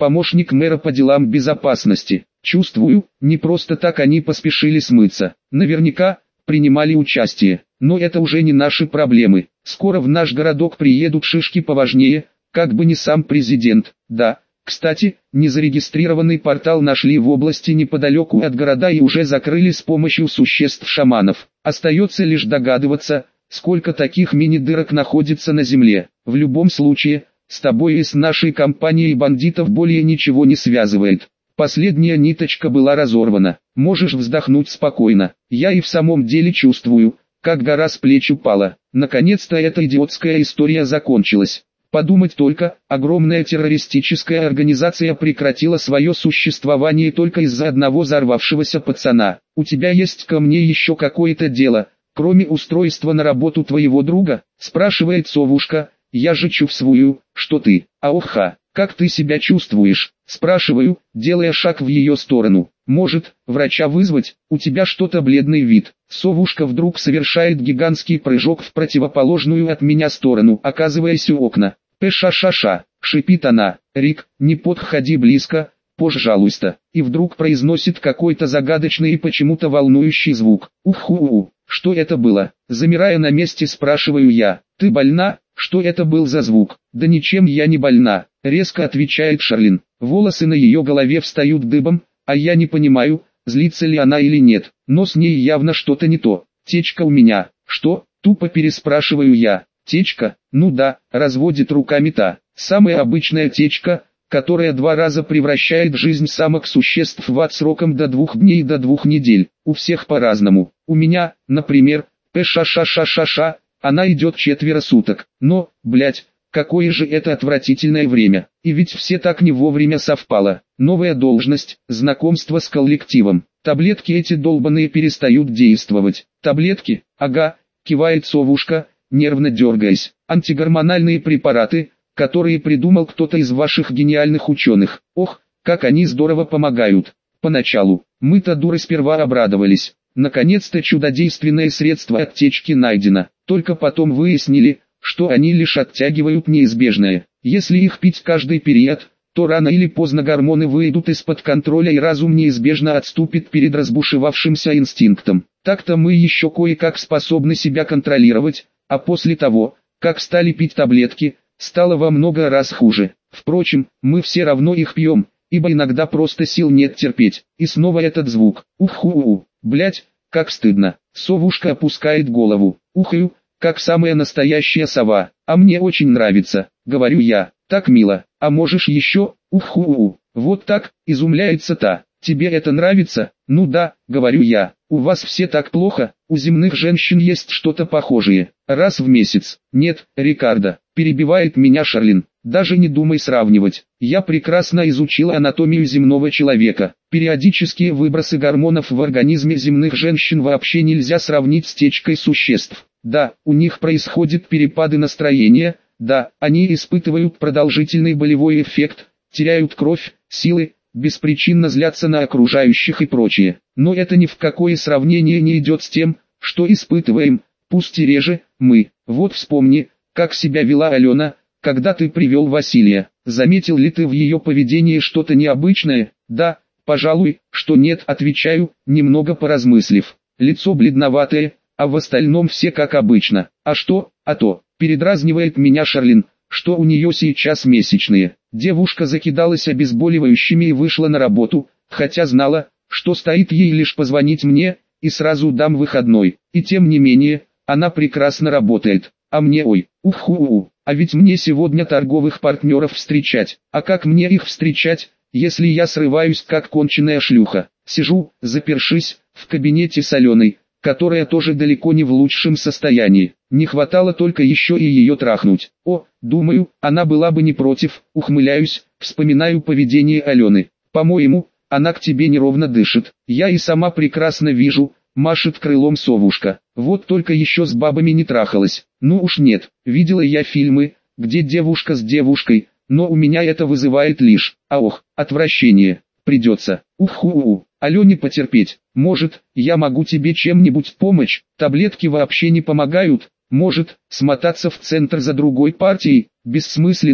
помощник мэра по делам безопасности. Чувствую, не просто так они поспешили смыться. Наверняка принимали участие, но это уже не наши проблемы. Скоро в наш городок приедут шишки поважнее, как бы не сам президент. Да, кстати, незарегистрированный портал нашли в области неподалеку от города и уже закрыли с помощью существ-шаманов. Остается лишь догадываться, сколько таких мини-дырок находится на земле. В любом случае, с тобой и с нашей компанией бандитов более ничего не связывает. Последняя ниточка была разорвана. Можешь вздохнуть спокойно. Я и в самом деле чувствую, как гора с плеч упала. Наконец-то эта идиотская история закончилась. Подумать только, огромная террористическая организация прекратила свое существование только из-за одного взорвавшегося пацана. У тебя есть ко мне еще какое-то дело, кроме устройства на работу твоего друга? Спрашивает совушка. Я же чувствую, что ты. Аоха, как ты себя чувствуешь? Спрашиваю, делая шаг в ее сторону. Может, врача вызвать? У тебя что-то бледный вид. Совушка вдруг совершает гигантский прыжок в противоположную от меня сторону, оказываясь у окна. «Пша-ша-ша», шипит она. «Рик, не подходи близко, пожалуйста». И вдруг произносит какой-то загадочный и почему-то волнующий звук. Уху-у, что это было? Замирая на месте, спрашиваю я. Ты больна? Что это был за звук? Да ничем я не больна, резко отвечает Шарлин. Волосы на ее голове встают дыбом, а я не понимаю, злится ли она или нет. Но с ней явно что-то не то. Течка у меня. Что? Тупо переспрашиваю я. Течка? Ну да, разводит руками та. Самая обычная течка, которая 2 раза превращает жизнь самых существ в ад сроком до 2 дней до 2 недель. У всех по-разному. У меня, например, ша-ша-ша-ша-ша, она идет 4 суток. Но, блять, какое же это отвратительное время. И ведь все так не вовремя совпало. Новая должность, знакомство с коллективом. Таблетки эти долбаные перестают действовать. Таблетки? Ага, кивает совушка, нервно дергаясь. Антигормональные препараты, которые придумал кто-то из ваших гениальных ученых. Ох, как они здорово помогают. Поначалу, мы-то дуры сперва обрадовались. Наконец-то чудодейственное средство от течки найдено. Только потом выяснили, что они лишь оттягивают неизбежное. Если их пить каждый период, то рано или поздно гормоны выйдут из-под контроля и разум неизбежно отступит перед разбушевавшимся инстинктом. Так-то мы еще кое-как способны себя контролировать, а после того, как стали пить таблетки, стало во много раз хуже. Впрочем, мы все равно их пьем, ибо иногда просто сил нет терпеть. И снова этот звук. Уху-у, блять, как стыдно. Совушка опускает голову. Ухаю, как самая настоящая сова. А мне очень нравится, говорю я. Так мило. А можешь еще? Уху-у. Вот так, изумляется та. Тебе это нравится? Ну да, говорю я. У вас все так плохо, у земных женщин есть что-то похожее. Раз в месяц. Нет, Рикардо, перебивает меня Шарлин. Даже не думай сравнивать. Я прекрасно изучила анатомию земного человека. Периодические выбросы гормонов в организме земных женщин вообще нельзя сравнить с течкой существ. Да, у них происходят перепады настроения, да, они испытывают продолжительный болевой эффект, теряют кровь, силы, беспричинно злятся на окружающих и прочее. Но это ни в какое сравнение не идет с тем, что испытываем, пусть и реже, мы. Вот вспомни, как себя вела Алена, когда ты привел Василия. Заметил ли ты в ее поведении что-то необычное? Да, пожалуй, что нет, отвечаю, немного поразмыслив. Лицо бледноватое, а в остальном все как обычно. А что? А то, передразнивает меня Шарлин, что у нее сейчас месячные. Девушка закидалась обезболивающими и вышла на работу, хотя знала, что стоит ей лишь позвонить мне, и сразу дам выходной. И тем не менее, она прекрасно работает. А мне ой, уху-у, а ведь мне сегодня торговых партнеров встречать. А как мне их встречать, если я срываюсь как конченая шлюха? Сижу, запершись, в кабинете с Аленой, которая тоже далеко не в лучшем состоянии. Не хватало только еще и ее трахнуть. О, думаю, она была бы не против, ухмыляюсь, вспоминаю поведение Алены. По-моему, она к тебе неровно дышит. Я и сама прекрасно вижу, машет крылом совушка. Вот только еще с бабами не трахалась. Ну уж нет, видела я фильмы, где девушка с девушкой, но у меня это вызывает лишь, отвращение. Придется, уху-у, Алене потерпеть. Может, я могу тебе чем-нибудь помочь? Таблетки вообще не помогают. Может, смотаться в центр за другой партией? Бессмысленно,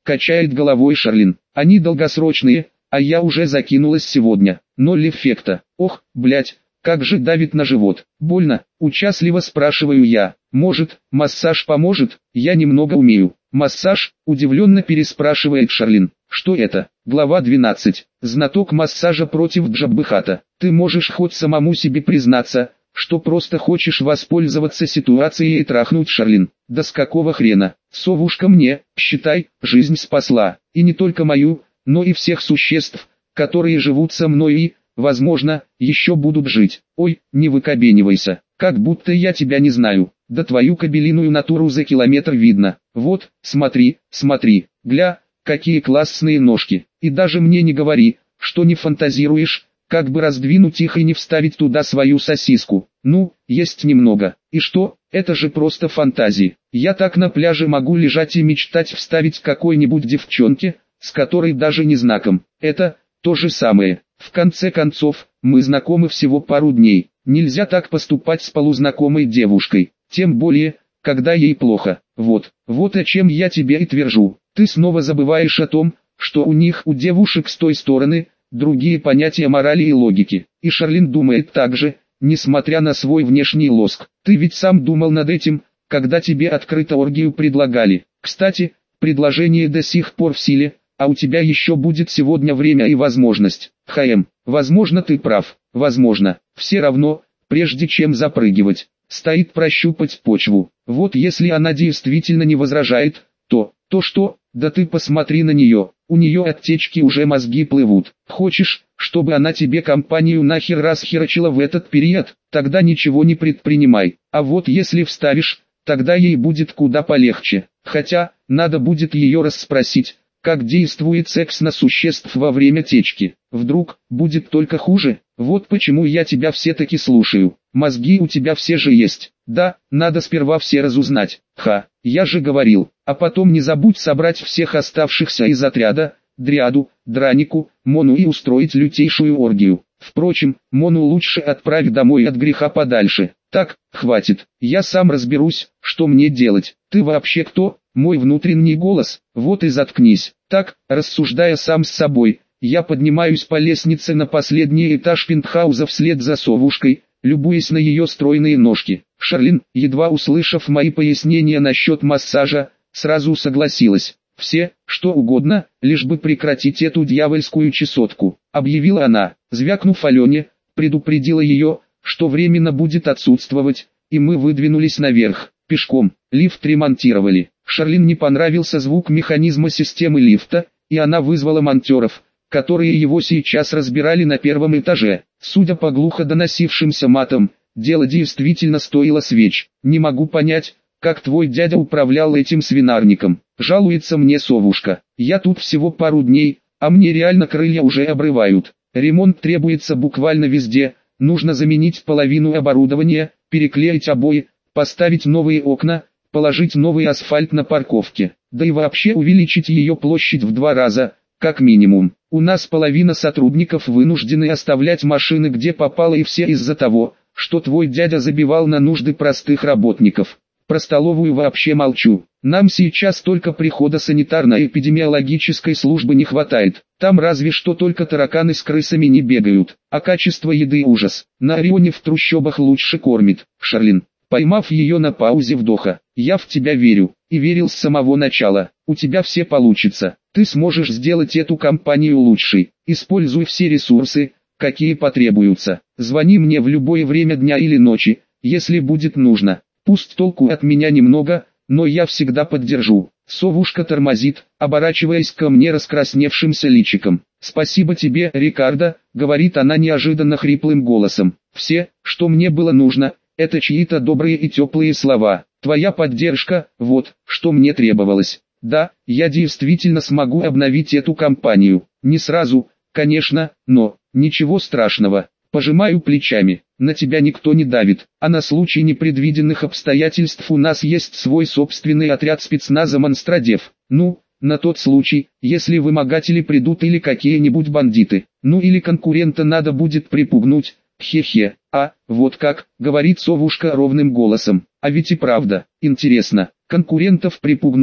качает головой Шарлин. Они долгосрочные, а я уже закинулась сегодня. 0 эффекта. Ох, блять, как же давит на живот. Больно, участливо спрашиваю я. Может, массаж поможет? Я немного умею. Массаж? Удивленно переспрашивает Шарлин. Что это? Глава 12. Знаток массажа против джаббыхата. Ты можешь хоть самому себе признаться, что просто хочешь воспользоваться ситуацией и трахнуть Шарлин. Да с какого хрена? Совушка мне, считай, жизнь спасла. И не только мою, но и всех существ, которые живут со мной и, возможно, еще будут жить. Ой, не выкобенивайся, как будто я тебя не знаю. Да твою кобелиную натуру за километр видно. Вот, смотри, смотри, гля, какие классные ножки. И даже мне не говори, что не фантазируешь, как бы раздвинуть их и не вставить туда свою сосиску. Ну, есть немного. И что, это же просто фантазии. Я так на пляже могу лежать и мечтать вставить какой-нибудь девчонке, с которой даже не знаком. Это то же самое. В конце концов, мы знакомы всего пару дней. Нельзя так поступать с полузнакомой девушкой. Тем более, когда ей плохо. Вот о чем я тебе и твержу. Ты снова забываешь о том, что у них, у девушек с той стороны, другие понятия морали и логики. И Шарлин думает так же, несмотря на свой внешний лоск. Ты ведь сам думал над этим, когда тебе открыто оргию предлагали. Кстати, предложение до сих пор в силе, а у тебя еще будет сегодня время и возможность. Возможно, ты прав, возможно. Все равно, прежде чем запрыгивать, стоит прощупать почву. Вот если она действительно не возражает, то что? Да ты посмотри на нее, у нее от течки уже мозги плывут. Хочешь, чтобы она тебе компанию нахер расхерачила в этот период? Тогда ничего не предпринимай. А вот если вставишь, тогда ей будет куда полегче. Хотя, надо будет ее расспросить, как действует секс на существ во время течки. Вдруг, будет только хуже? Вот почему я тебя все-таки слушаю. Мозги у тебя все же есть. Да, надо сперва все разузнать. Я же говорил. А потом не забудь собрать всех оставшихся из отряда, Дриаду, Дранику, Мону и устроить лютейшую оргию. Впрочем, Мону лучше отправь домой от греха подальше. Так, хватит. Я сам разберусь, что мне делать. Ты вообще кто? Мой внутренний голос. Вот и заткнись. Так, рассуждая сам с собой, я поднимаюсь по лестнице на последний этаж пентхауза вслед за совушкой, любуясь на ее стройные ножки. Шарлин, едва услышав мои пояснения насчет массажа, сразу согласилась. «Все, что угодно, лишь бы прекратить эту дьявольскую чесотку», — объявила она. Звякнув Алене, предупредила ее, что временно будет отсутствовать, и мы выдвинулись наверх, пешком. Лифт ремонтировали. Шарлин не понравился звук механизма системы лифта, и она вызвала монтеров, которые его сейчас разбирали на первом этаже. Судя по глухо доносившимся матам, дело действительно стоило свеч. «Не могу понять, как твой дядя управлял этим свинарником», — жалуется мне совушка. «Я тут всего пару дней, а мне реально крылья уже обрывают. Ремонт требуется буквально везде, нужно заменить половину оборудования, переклеить обои, поставить новые окна, положить новый асфальт на парковке, да и вообще увеличить ее площадь в 2 раза, как минимум. У нас половина сотрудников вынуждены оставлять машины где попало, и все из-за того, что твой дядя забивал на нужды простых работников. Про столовую вообще молчу. Нам сейчас только прихода санитарно-эпидемиологической службы не хватает. Там разве что только тараканы с крысами не бегают, а качество еды ужас. На Орионе в трущобах лучше кормит. Шарлин, поймав ее на паузе вдоха, я в тебя верю, и верил с самого начала. У тебя все получится, ты сможешь сделать эту компанию лучшей. Используй все ресурсы, какие потребуются. Звони мне в любое время дня или ночи, если будет нужно. Пусть толку от меня немного, но я всегда поддержу. Совушка тормозит, оборачиваясь ко мне раскрасневшимся личиком. «Спасибо тебе, Рикардо», — говорит она неожиданно хриплым голосом. «Все, что мне было нужно, это чьи-то добрые и теплые слова. Твоя поддержка, вот, что мне требовалось. Да, я действительно смогу обновить эту компанию. Не сразу, конечно, но, ничего страшного». Пожимаю плечами. На тебя никто не давит, а на случай непредвиденных обстоятельств у нас есть свой собственный отряд спецназа «Монстродев». Ну, на тот случай, если вымогатели придут или какие-нибудь бандиты. Ну или конкурента надо будет припугнуть. Хе-хе. А, вот как, говорит совушка ровным голосом. А ведь и правда, интересно, конкурентов припугнуть,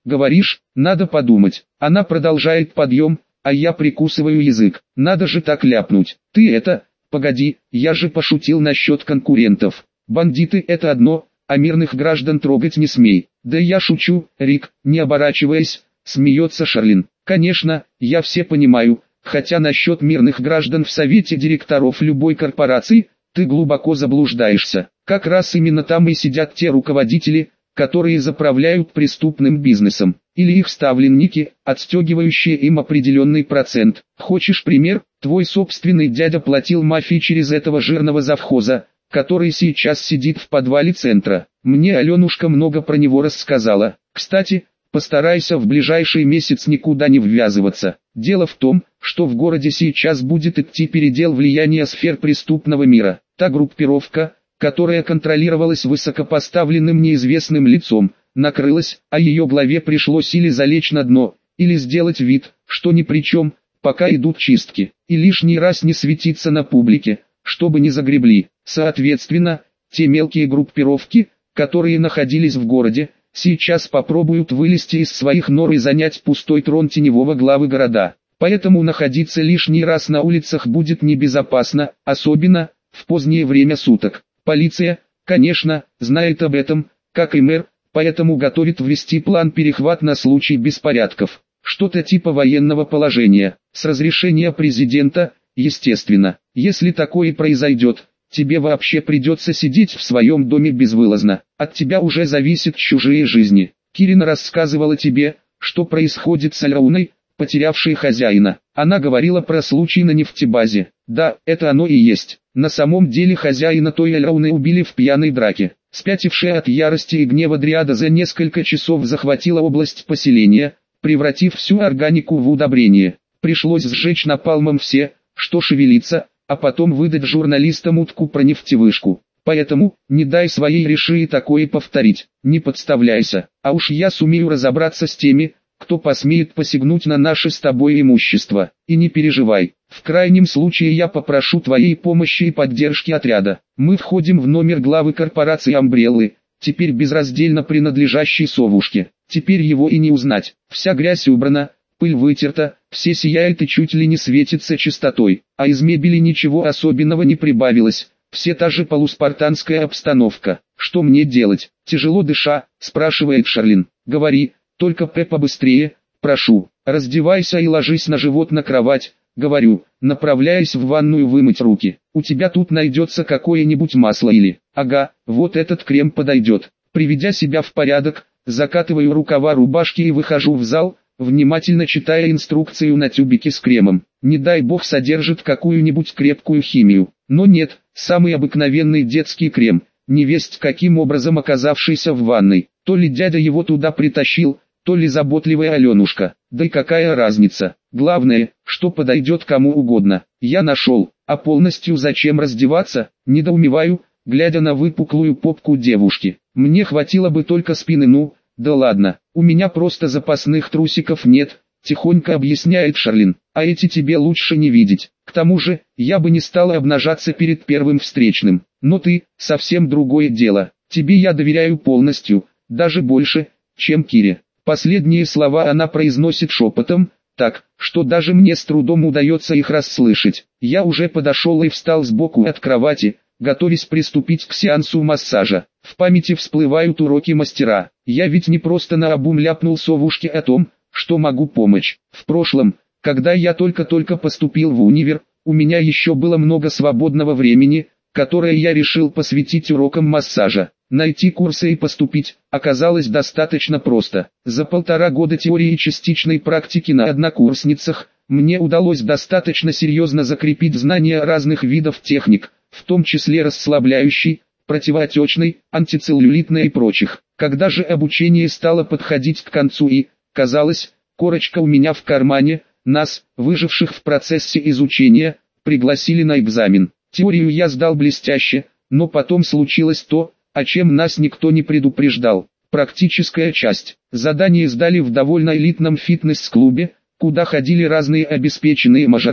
Говоришь, надо подумать. Она продолжает подъем, а я прикусываю язык. Надо же так ляпнуть. Ты это... Погоди, я же пошутил насчет конкурентов. Бандиты это одно, а мирных граждан трогать не смей. Да я шучу, Рик, не оборачиваясь, смеется Шарлин. Конечно, я все понимаю, хотя насчет мирных граждан в совете директоров любой корпорации, ты глубоко заблуждаешься. Как раз именно там и сидят те руководители, которые заправляют преступным бизнесом, или их ставленники, отстегивающие им определенный процент. Хочешь пример? Твой собственный дядя платил мафии через этого жирного завхоза, который сейчас сидит в подвале центра. Мне Аленушка много про него рассказала. Кстати, постарайся в ближайший месяц никуда не ввязываться. Дело в том, что в городе сейчас будет идти передел влияния сфер преступного мира. Та группировка, которая контролировалась высокопоставленным неизвестным лицом, накрылась, а ее главе пришлось или залечь на дно, или сделать вид, что ни при чем, пока идут чистки, и лишний раз не светиться на публике, чтобы не загребли. Соответственно, те мелкие группировки, которые находились в городе, сейчас попробуют вылезти из своих нор и занять пустой трон теневого главы города. Поэтому находиться лишний раз на улицах будет небезопасно, особенно в позднее время суток. Полиция, конечно, знает об этом, как и мэр, поэтому готовит ввести план перехват на случай беспорядков. Что-то типа военного положения, с разрешения президента, естественно. Если такое произойдет, тебе вообще придется сидеть в своем доме безвылазно. От тебя уже зависят чужие жизни. Кирина рассказывала тебе, что происходит с Альрауной, потерявшей хозяина. Она говорила про случай на нефтебазе. Да, это оно и есть. На самом деле хозяина той Альрауны убили в пьяной драке. Спятившая от ярости и гнева дриада за несколько часов захватила область поселения, превратив всю органику в удобрение. Пришлось сжечь напалмом все, что шевелится, а потом выдать журналистам утку про нефтевышку. Поэтому, не дай своей решии такое повторить, не подставляйся, а уж я сумею разобраться с теми, кто посмеет посягнуть на наше с тобой имущество. И не переживай, в крайнем случае я попрошу твоей помощи и поддержки отряда. Мы входим в номер главы корпорации Амбреллы, теперь безраздельно принадлежащей Совушке. Теперь его и не узнать. Вся грязь убрана, пыль вытерта, все сияет и чуть ли не светится чистотой. А из мебели ничего особенного не прибавилось. Все та же полуспартанская обстановка. Что мне делать? Тяжело дыша, спрашивает Шарлин. Говори. Только побыстрее, прошу, раздевайся и ложись на живот на кровать, говорю, направляясь в ванную вымыть руки. У тебя тут найдется какое-нибудь масло или... Ага, вот этот крем подойдет. Приведя себя в порядок, закатываю рукава рубашки и выхожу в зал, внимательно читая инструкцию на тюбике с кремом. Не дай бог содержит какую-нибудь крепкую химию. Но нет, самый обыкновенный детский крем, невесть каким образом оказавшийся в ванной. То ли дядя его туда притащил, то ли заботливая Аленушка, да и какая разница, главное, что подойдет кому угодно. Я нашел, а полностью зачем раздеваться, недоумеваю, глядя на выпуклую попку девушки. Мне хватило бы только спины, ну, да ладно, у меня просто запасных трусиков нет, тихонько объясняет Шарлин, а эти тебе лучше не видеть. К тому же, я бы не стала обнажаться перед первым встречным, но ты, совсем другое дело, тебе я доверяю полностью, даже больше, чем Кире. Последние слова она произносит шепотом, так, что даже мне с трудом удается их расслышать. Я уже подошел и встал сбоку от кровати, готовясь приступить к сеансу массажа. В памяти всплывают уроки мастера. Я ведь не просто наобум ляпнул совушке о том, что могу помочь. В прошлом, когда я только-только поступил в универ, у меня еще было много свободного времени, которое я решил посвятить урокам массажа. Найти курсы и поступить оказалось достаточно просто. За 1,5 года теории и частичной практики на однокурсницах мне удалось достаточно серьезно закрепить знания разных видов техник, в том числе расслабляющей, противоотечной, антицеллюлитной и прочих. Когда же обучение стало подходить к концу и, казалось, корочка у меня в кармане, нас, выживших в процессе изучения, пригласили на экзамен. Теорию я сдал блестяще, но потом случилось то, о чем нас никто не предупреждал. Практическая часть. Задание сдали в довольно элитном фитнес-клубе, куда ходили разные обеспеченные мажорки,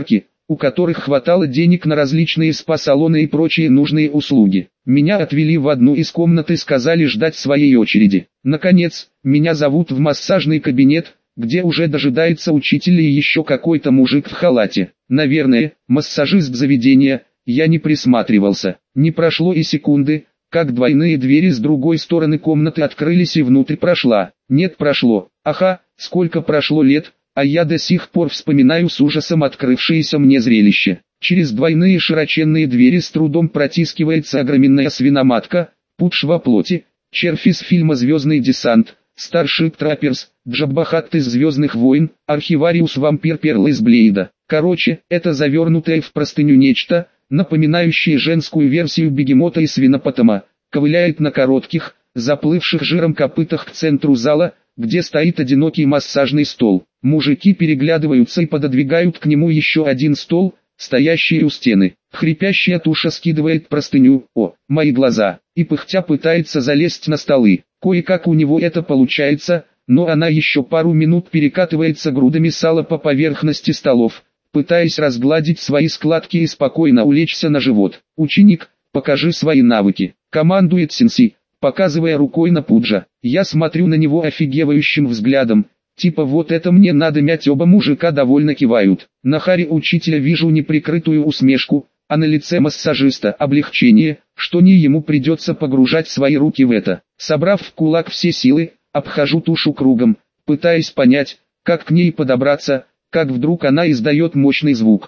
у которых хватало денег на различные спа-салоны и прочие нужные услуги. Меня отвели в одну из комнат и сказали ждать своей очереди. Наконец, меня зовут в массажный кабинет, где уже дожидается учитель и еще какой-то мужик в халате. Наверное, массажист заведения, я не присматривался. Не прошло и секунды, как двойные двери с другой стороны комнаты открылись и внутрь прошла. Нет, прошло. Ага, сколько прошло лет, а я до сих пор вспоминаю с ужасом открывшееся мне зрелище. Через двойные широченные двери с трудом протискивается огроменная свиноматка, пудж во плоти, червь из фильма «Звездный десант», Старшип Трапперс, Джабба Хатт из «Звездных войн», Архивариус Вампир Перл из Блейда. Короче, это завернутое в простыню нечто, напоминающее женскую версию бегемота и свинопотама, ковыляет на коротких, заплывших жиром копытах к центру зала, где стоит одинокий массажный стол. Мужики переглядываются и пододвигают к нему еще один стол, стоящий у стены. Хрипящая туша скидывает простыню, мои глаза, и пыхтя пытается залезть на столы. Кое-как у него это получается, но она еще пару минут перекатывается грудами сала по поверхности столов, пытаясь разгладить свои складки и спокойно улечься на живот. «Ученик, покажи свои навыки», — командует сенсей, показывая рукой на пуджа. Я смотрю на него офигевающим взглядом, типа вот это мне надо мять. Оба мужика довольно кивают. На харе учителя вижу неприкрытую усмешку, а на лице массажиста облегчение, что не ему придется погружать свои руки в это. Собрав в кулак все силы, обхожу тушу кругом, пытаясь понять, как к ней подобраться, как вдруг она издает мощный звук.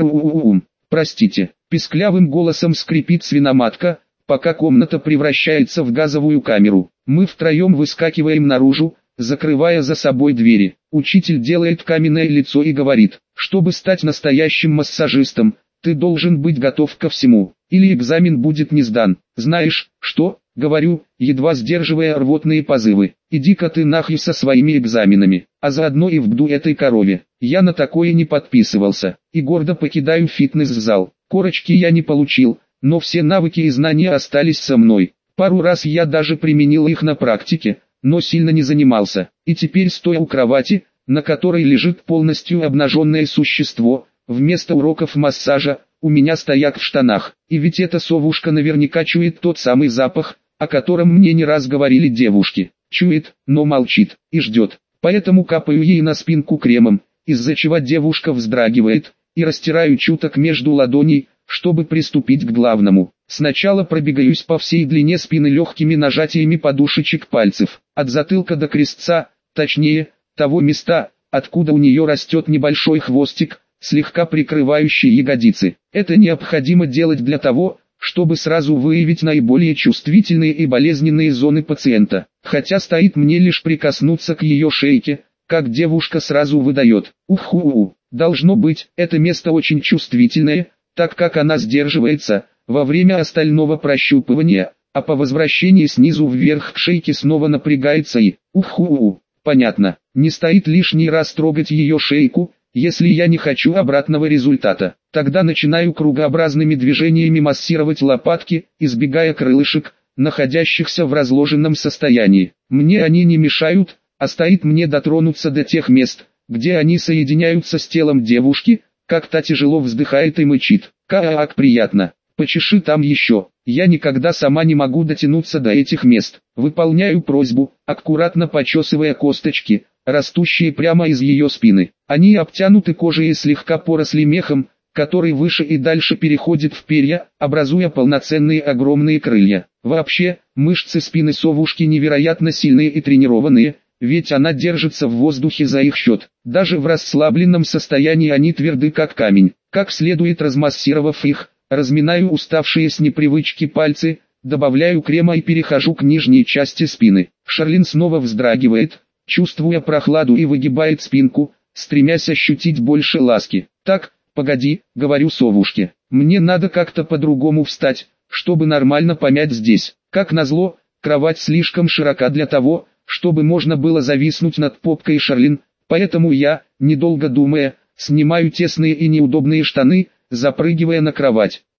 Простите, писклявым голосом скрипит свиноматка, пока комната превращается в газовую камеру. Мы втроем выскакиваем наружу, закрывая за собой двери. Учитель делает каменное лицо и говорит: чтобы стать настоящим массажистом, ты должен быть готов ко всему, или экзамен будет не сдан. Знаешь, что, говорю, едва сдерживая рвотные позывы, иди-ка ты нахуй со своими экзаменами, а заодно и вбду этой корове. Я на такое не подписывался, и гордо покидаю фитнес-зал. Корочки я не получил, но все навыки и знания остались со мной. Пару раз я даже применил их на практике, но сильно не занимался, и теперь стоя у кровати, на которой лежит полностью обнаженное существо, вместо уроков массажа, у меня стояк в штанах. И ведь эта совушка наверняка чует тот самый запах, о котором мне не раз говорили девушки. Чует, но молчит, и ждет. Поэтому капаю ей на спинку кремом, из-за чего девушка вздрагивает, и растираю чуток между ладоней, чтобы приступить к главному. Сначала пробегаюсь по всей длине спины легкими нажатиями подушечек пальцев, от затылка до крестца, точнее, того места, откуда у нее растет небольшой хвостик, слегка прикрывающий ягодицы. Это необходимо делать для того, чтобы сразу выявить наиболее чувствительные и болезненные зоны пациента. Хотя стоит мне лишь прикоснуться к ее шейке, как девушка сразу выдает: уху, должно быть, это место очень чувствительное, так как она сдерживается во время остального прощупывания, а по возвращении снизу вверх к шейке снова напрягается и уху. Понятно, не стоит лишний раз трогать ее шейку, если я не хочу обратного результата. Тогда начинаю кругообразными движениями массировать лопатки, избегая крылышек, находящихся в разложенном состоянии. Мне они не мешают, а стоит мне дотронуться до тех мест, где они соединяются с телом девушки, как та тяжело вздыхает и мычит. Как приятно, почеши там еще. Я никогда сама не могу дотянуться до этих мест. Выполняю просьбу, аккуратно почесывая косточки, растущие прямо из ее спины. Они обтянуты кожей и слегка поросли мехом, который выше и дальше переходит в перья, образуя полноценные огромные крылья. Вообще, мышцы спины совушки невероятно сильные и тренированные, ведь она держится в воздухе за их счет. Даже в расслабленном состоянии они тверды как камень. Как следует размассировав их, разминаю уставшие с непривычки пальцы, добавляю крема и перехожу к нижней части спины. Шарлин снова вздрагивает, чувствуя прохладу, и выгибает спинку, стремясь ощутить больше ласки. Так, погоди, говорю совушке, мне надо как-то по-другому встать, чтобы нормально помять здесь. Как назло, кровать слишком широка для того, чтобы можно было зависнуть над попкой Шарлин, поэтому я, недолго думая, снимаю тесные и неудобные штаны, запрыгивая на кровать.